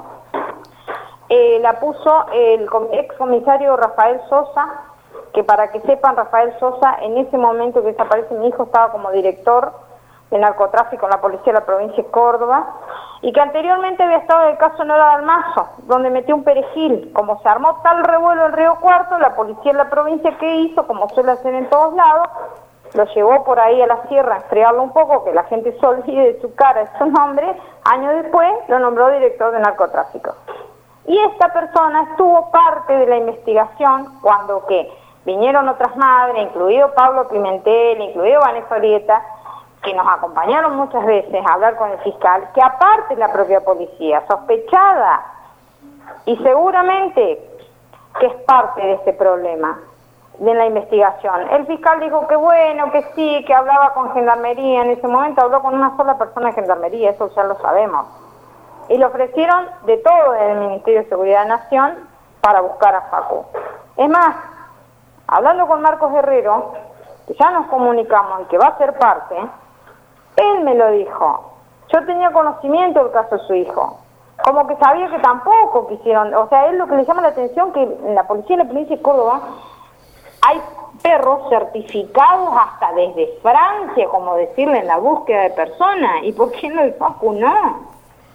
La puso el excomisario Rafael Sosa, que para que sepan, Rafael Sosa, en ese momento que desaparece mi hijo, estaba como director de narcotráfico en la policía de la provincia de Córdoba, y que anteriormente había estado en el caso Nora Dalmazo, donde metió un perejil. Como se armó tal revuelo en Río Cuarto, la policía de la provincia, ¿qué hizo? Como suele hacer en todos lados, lo llevó por ahí a la sierra a enfriarlo un poco, que la gente se olvide de su cara, de su nombre. Años después lo nombró director de narcotráfico. Y esta persona estuvo parte de la investigación cuando que vinieron otras madres, incluido Pablo Pimentel, incluido Vanessa Orieta, que nos acompañaron muchas veces a hablar con el fiscal, que aparte la propia policía, sospechada y seguramente que es parte de este problema, de la investigación. El fiscal dijo que bueno, que sí, que hablaba con Gendarmería, en ese momento habló con una sola persona de Gendarmería, eso ya lo sabemos. Y le ofrecieron de todo en el Ministerio de Seguridad de Nación para buscar a Facu. Es más, hablando con Marcos Guerrero, que ya nos comunicamos y que va a ser parte, él me lo dijo. Yo tenía conocimiento del caso de su hijo. Como que sabía que tampoco quisieron, o sea, él lo que le llama la atención que en la policía de la provincia de Córdoba hay perros certificados hasta desde Francia, como decirle, en la búsqueda de personas. ¿Y por qué no el Facu no?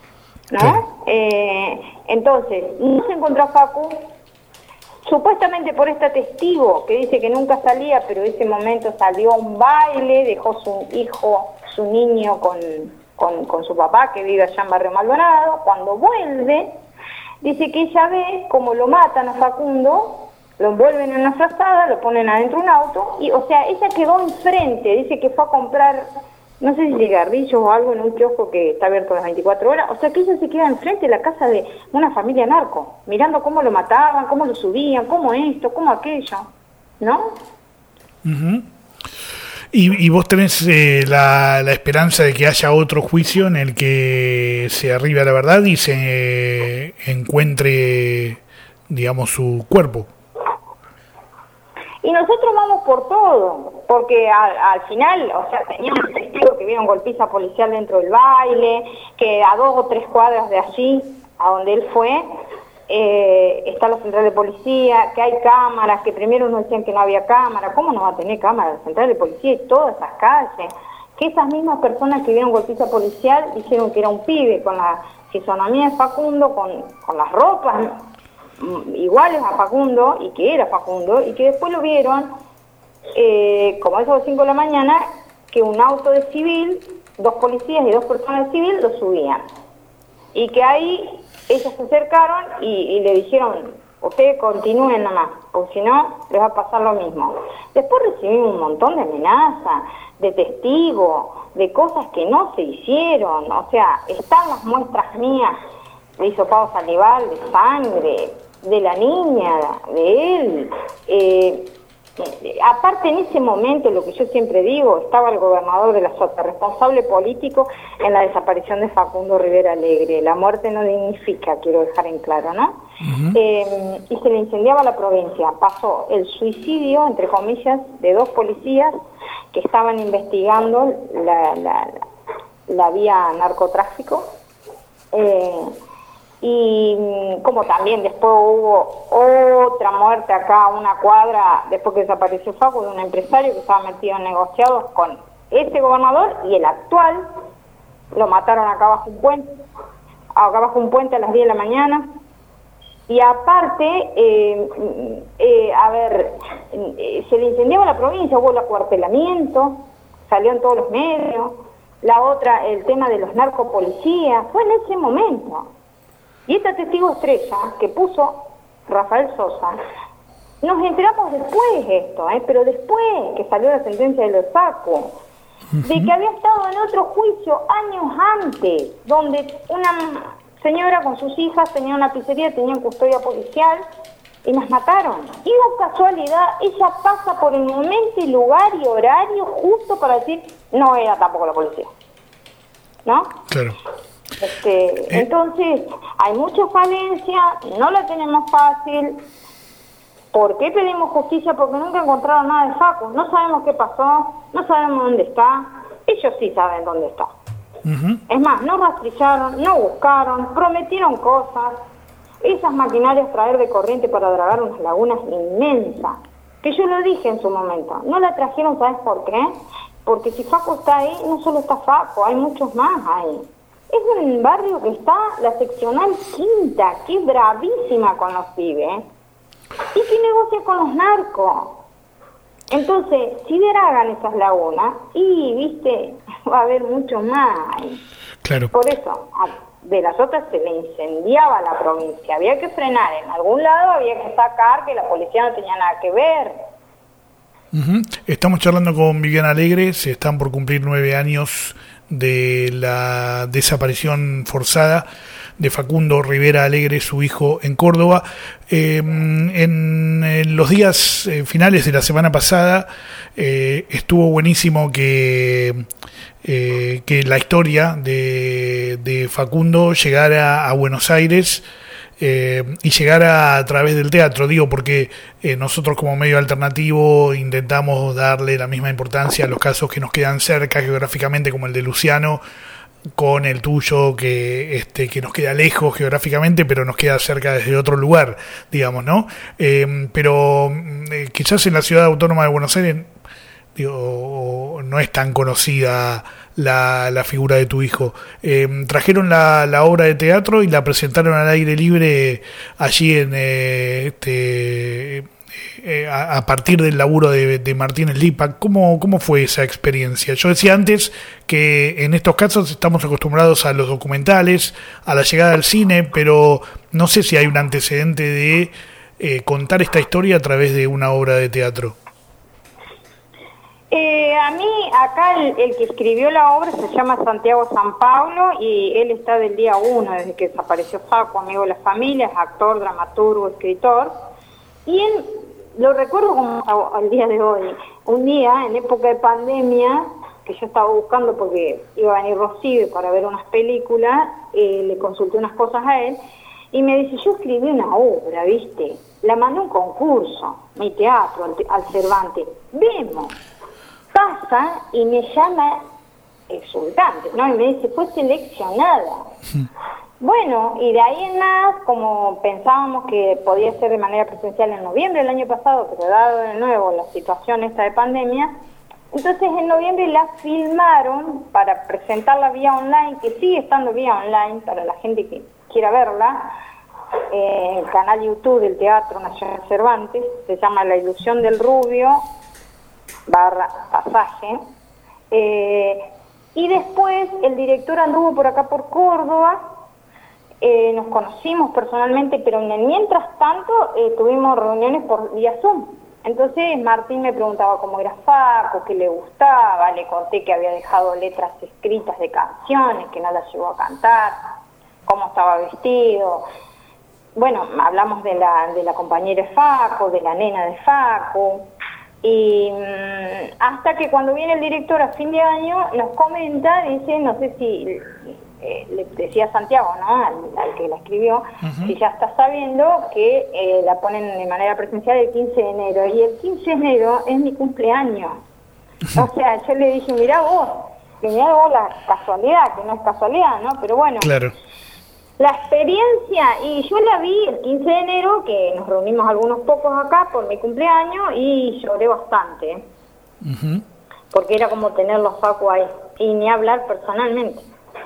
¿No? Entonces, no se encontró a Facu, supuestamente por esta testigo que dice que nunca salía, pero en ese momento salió a un baile, dejó su hijo, su niño con su papá que vive allá en Barrio Maldonado. Cuando vuelve, dice que ella ve cómo lo matan a Facundo, lo envuelven en una frazada, lo ponen adentro de un auto, y o sea, ella quedó enfrente, dice que fue a comprar, no sé si cigarrillos o algo en un kiosco que está abierto las 24 horas, o sea que ella se queda enfrente de la casa de una familia narco, mirando cómo lo mataban, cómo lo subían, cómo esto, cómo aquello, ¿no? Y vos tenés la esperanza de que haya otro juicio en el que se arribe a la verdad y se encuentre, digamos, su cuerpo. Y nosotros vamos por todo, porque al final, o sea, teníamos testigos que vieron golpiza policial dentro del baile, que a 2 o 3 cuadras de allí, a donde él fue, está la central de policía, que hay cámaras, que primero nos decían que no había cámara. ¿Cómo no va a tener cámara la central de policía y todas esas calles? Que esas mismas personas que vieron golpiza policial dijeron que era un pibe con la fisonomía de Facundo, con las ropas iguales a Facundo, y que era Facundo, y que después lo vieron, como eso de 5 de la mañana, que un auto de civil, 2 policías y 2 personas de civil lo subían. Y que ahí ellos se acercaron y le dijeron, ustedes continúen nomás, porque si no, les va a pasar lo mismo. Después recibimos un montón de amenazas, de testigos, de cosas que no se hicieron. O sea, están las muestras mías de hisopado salival, de sangre, de la niña, de él. Aparte, en ese momento, lo que yo siempre digo, estaba el gobernador de la Sota, responsable político en la desaparición de Facundo Rivera Alegre. La muerte no dignifica, quiero dejar en claro, ¿no? Y se le incendiaba la provincia. Pasó el suicidio, entre comillas, de 2 policías que estaban investigando la vía narcotráfico. Y como también después hubo otra muerte acá a una cuadra, después que desapareció Facu, de un empresario que estaba metido en negociados con ese gobernador y el actual, lo mataron acá bajo un puente a las 10 de la mañana. Y aparte, se le incendiaba la provincia, hubo el acuartelamiento, salió en todos los medios. La otra, el tema de los narcopolicías, fue en ese momento. Y esta testigo estrella que puso Rafael Sosa, nos enteramos después esto, pero después que salió la sentencia de los Facu, de que había estado en otro juicio años antes, donde una señora con sus hijas tenía una pizzería, tenían custodia policial y las mataron. Y de casualidad, ella pasa por el momento y lugar y horario justo para decir, no era tampoco la policía, ¿no? Claro. Entonces, hay mucha falencia, no la tenemos fácil. ¿Por qué pedimos justicia? Porque nunca encontraron nada de Facu. No sabemos qué pasó, no sabemos dónde está. Ellos sí saben dónde está. Es más, no rastrillaron, no buscaron, prometieron cosas. Esas maquinarias traer de corriente para dragar unas lagunas inmensas, que yo lo dije en su momento. No la trajeron, ¿sabes por qué? Porque si Facu está ahí, no solo está Facu, hay muchos más ahí. Es un barrio que está la seccional quinta, que es bravísima con los pibes, y que negocia con los narcos. Entonces, si dragan esas lagunas, y viste, va a haber mucho más ahí. Claro. Por eso, de las otras se le incendiaba la provincia. Había que frenar en algún lado, había que sacar que la policía no tenía nada que ver. Estamos charlando con Viviana Alegre, se están por cumplir 9 años de la desaparición forzada de Facundo Rivera Alegre, su hijo, en Córdoba. En los días finales de la semana pasada estuvo buenísimo que la historia de Facundo llegara a Buenos Aires y llegara a través del teatro, digo, porque nosotros como medio alternativo intentamos darle la misma importancia a los casos que nos quedan cerca geográficamente, como el de Luciano, con el tuyo que nos queda lejos geográficamente, pero nos queda cerca desde otro lugar, digamos, ¿no? Pero quizás en la ciudad autónoma de Buenos Aires, digo, no es tan conocida la figura de tu hijo. Trajeron la obra de teatro y la presentaron al aire libre allí a partir del laburo de Martínez Lipa. ¿Cómo fue esa experiencia? Yo decía antes que en estos casos estamos acostumbrados a los documentales, a la llegada al cine, pero no sé si hay un antecedente de contar esta historia a través de una obra de teatro. A mí, acá el que escribió la obra se llama Santiago San Pablo y él está del día 1, desde que desapareció Facu, amigo de la familia, es actor, dramaturgo, escritor. Y él, lo recuerdo como al día de hoy, un día en época de pandemia, que yo estaba buscando porque iba a venir Rocío para ver unas películas, le consulté unas cosas a él, y me dice, yo escribí una obra, ¿viste? La mandé a un concurso, mi teatro, al Cervantes. Vemos. Pasa y me llama exultante, ¿no? Y me dice, fue seleccionada. Bueno, y de ahí en más, como pensábamos que podía ser de manera presencial en noviembre del año pasado, pero dado de nuevo la situación esta de pandemia, entonces en noviembre la filmaron para presentarla vía online, que sigue estando vía online para la gente que quiera verla, en el canal YouTube del Teatro Nacional Cervantes, se llama La Ilusión del Rubio /pasaje, y después el director anduvo por acá por Córdoba, nos conocimos personalmente, pero mientras tanto tuvimos reuniones por vía Zoom. Entonces Martín me preguntaba cómo era Facu, qué le gustaba, le conté que había dejado letras escritas de canciones, que no las llegó a cantar, cómo estaba vestido. Bueno, hablamos de la compañera de Facu, de la nena de Facu. Y hasta que cuando viene el director a fin de año nos comenta, dice, no sé si le decía Santiago, ¿no? al que la escribió, si ya está sabiendo que la ponen de manera presencial el 15 de enero y el 15 de enero es mi cumpleaños. O sea, yo le dije, mirá vos la casualidad, que no es casualidad, ¿no? Pero bueno. Claro. La experiencia, y yo la vi el 15 de enero, que nos reunimos algunos pocos acá por mi cumpleaños, y lloré bastante, porque era como tenerlos Facu ahí, y ni hablar personalmente,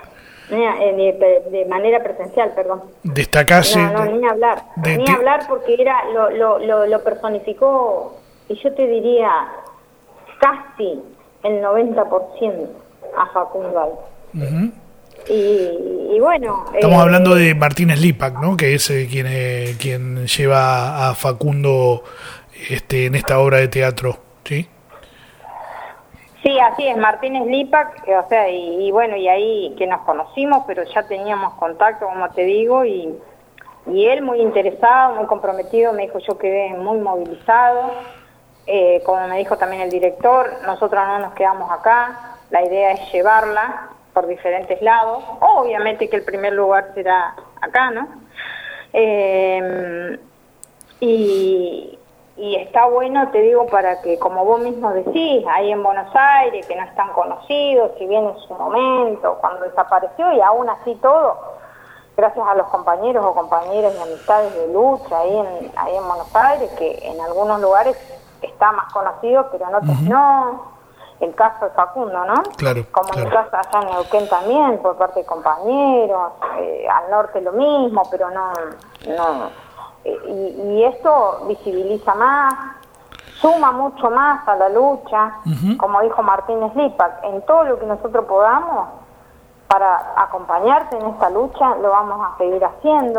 de manera presencial, perdón. Destacase. No, ni hablar, ni hablar porque era lo personificó, y yo te diría casi el 90% a Facundo ahí. Y bueno... Estamos hablando de Martínez Lipac, ¿no? Que es quien lleva a Facundo en esta obra de teatro, ¿sí? Sí, así es, Martínez Lipac, o sea, y bueno, y ahí que nos conocimos, pero ya teníamos contacto, como te digo, y él muy interesado, muy comprometido, me dijo, yo quedé muy movilizado, como me dijo también el director, nosotros no nos quedamos acá, la idea es llevarla por diferentes lados, obviamente que el primer lugar será acá, ¿no? Y está bueno, te digo, para que, como vos mismo decís, ahí en Buenos Aires, que no es tan conocido, si bien en su momento, cuando desapareció, y aún así todo, gracias a los compañeros o compañeras y amistades de lucha ahí en Buenos Aires, que en algunos lugares está más conocido, pero en otros no. El caso de Facundo, ¿no? Claro. Como en el caso allá en Neuquén también, por parte de compañeros, al norte lo mismo, pero no. Y esto visibiliza más, suma mucho más a la lucha, como dijo Martínez Lipac, en todo lo que nosotros podamos para acompañarte en esta lucha, lo vamos a seguir haciendo.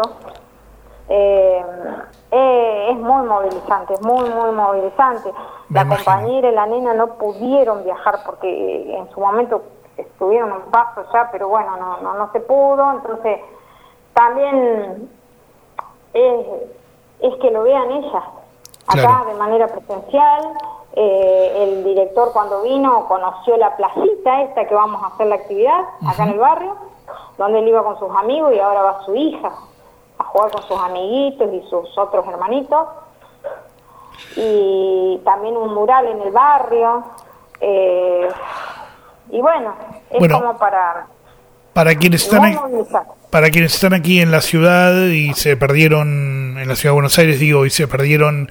Es muy movilizante, es muy movilizante. La compañera y la nena no pudieron viajar porque en su momento estuvieron en paso ya, pero bueno, no se pudo, entonces también es que lo vean ellas acá de manera presencial. El director cuando vino conoció la placita esta que vamos a hacer la actividad acá en el barrio, donde él iba con sus amigos y ahora va su hija a jugar con sus amiguitos y sus otros hermanitos, y también un mural en el barrio, y bueno, como para quienes están aquí en la ciudad y se perdieron en la ciudad de Buenos Aires, y se perdieron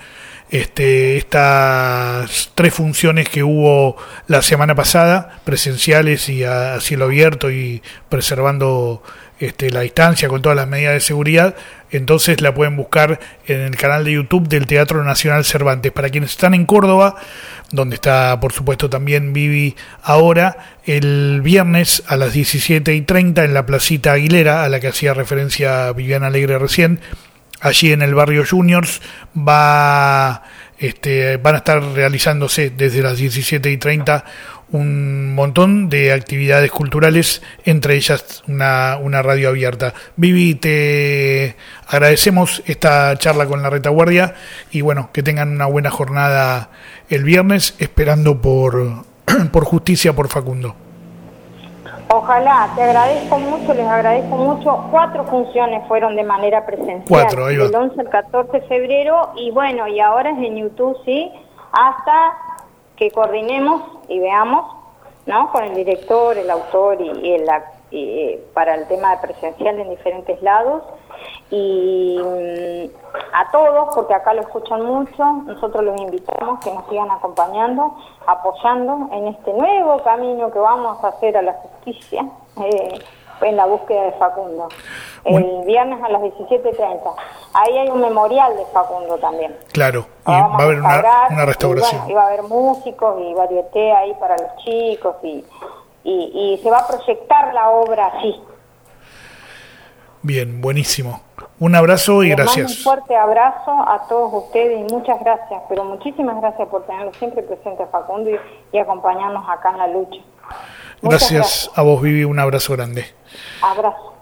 estas 3 funciones que hubo la semana pasada, presenciales y a cielo abierto y preservando la distancia con todas las medidas de seguridad, entonces la pueden buscar en el canal de YouTube del Teatro Nacional Cervantes. Para quienes están en Córdoba, donde está por supuesto también Vivi ahora, el viernes a las 17:30 en la Placita Aguilera, a la que hacía referencia Viviana Alegre recién, allí en el barrio Juniors, van a estar realizándose desde las 17:30 un montón de actividades culturales, entre ellas una radio abierta. Vivi, te agradecemos esta charla con la retaguardia y bueno, que tengan una buena jornada el viernes, esperando por justicia por Facundo. Ojalá, te agradezco mucho, les agradezco mucho. 4 funciones fueron de manera presencial. 4, ahí va. Del 11 al 14 de febrero, y bueno, y ahora es en YouTube, sí, hasta que coordinemos y veamos, ¿no? Con el director, el autor y para el tema de presencial en diferentes lados. Y a todos, porque acá lo escuchan mucho, nosotros los invitamos que nos sigan acompañando, apoyando en este nuevo camino que vamos a hacer a la justicia, en la búsqueda de Facundo. El viernes a las 17:30. Ahí hay un memorial de Facundo también. Claro, y va a haber una restauración. Y va a haber músicos y varieté ahí para los chicos y se va a proyectar la obra allí. Bien, buenísimo. Un abrazo y gracias. Les mando un fuerte abrazo a todos ustedes y muchas gracias, pero muchísimas gracias por tenerlo siempre presente a Facundo y acompañarnos acá en la lucha. Gracias a vos, Vivi, un abrazo grande. Abrazo.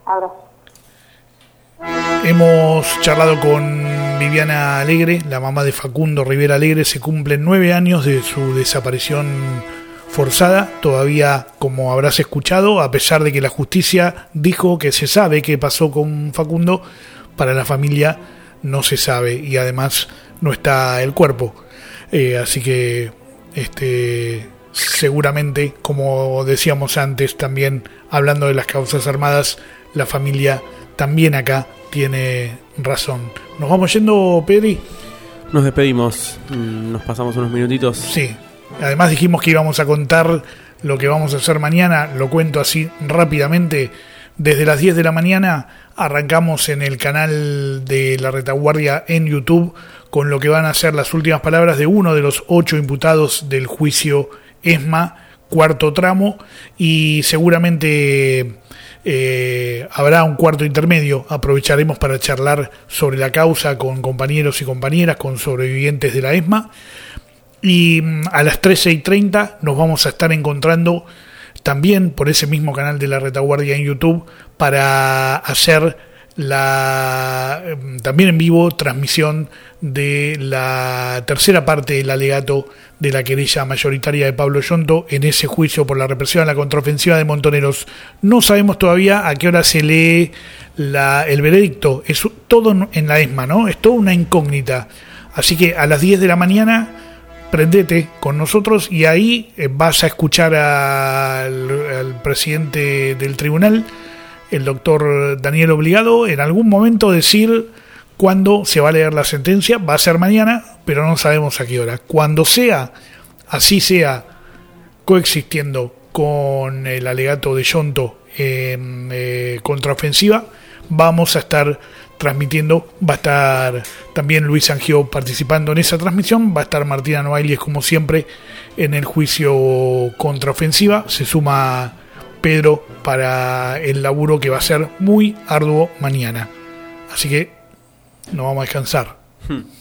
Hemos charlado con Viviana Alegre, la mamá de Facundo Rivera Alegre. Se cumplen 9 años de su desaparición forzada. Todavía, como habrás escuchado, a pesar de que la justicia dijo que se sabe qué pasó con Facundo, para la familia no se sabe y además no está el cuerpo. Así que seguramente, como decíamos antes, también hablando de las causas armadas, la familia también acá tiene razón. ¿Nos vamos yendo, Pedri? Nos despedimos, nos pasamos unos minutitos. Sí, además dijimos que íbamos a contar lo que vamos a hacer mañana, lo cuento así rápidamente. Desde las 10 de la mañana arrancamos en el canal de La Retaguardia en YouTube con lo que van a ser las últimas palabras de uno de los 8 imputados del juicio ESMA, cuarto tramo, y seguramente habrá un cuarto intermedio. Aprovecharemos para charlar sobre la causa con compañeros y compañeras, con sobrevivientes de la ESMA, y a las 13:30 nos vamos a estar encontrando también por ese mismo canal de La Retaguardia en YouTube para hacer también en vivo transmisión de la tercera parte del alegato de la querella mayoritaria de Pablo Yonto en ese juicio por la represión a la contraofensiva de Montoneros. No sabemos todavía a qué hora se lee el veredicto, es todo en la ESMA, ¿no? Es toda una incógnita, así que a las 10 de la mañana prendete con nosotros y ahí vas a escuchar al presidente del tribunal, el doctor Daniel Obligado, en algún momento decir cuándo se va a leer la sentencia. Va a ser mañana, pero no sabemos a qué hora. Cuando sea, así sea, coexistiendo con el alegato de Yonto en contraofensiva, vamos a estar transmitiendo. Va a estar también Luis Angio participando en esa transmisión. Va a estar Martina Noailles, como siempre, en el juicio contraofensiva. Se suma Pedro para el laburo que va a ser muy arduo mañana. Así que no vamos a descansar.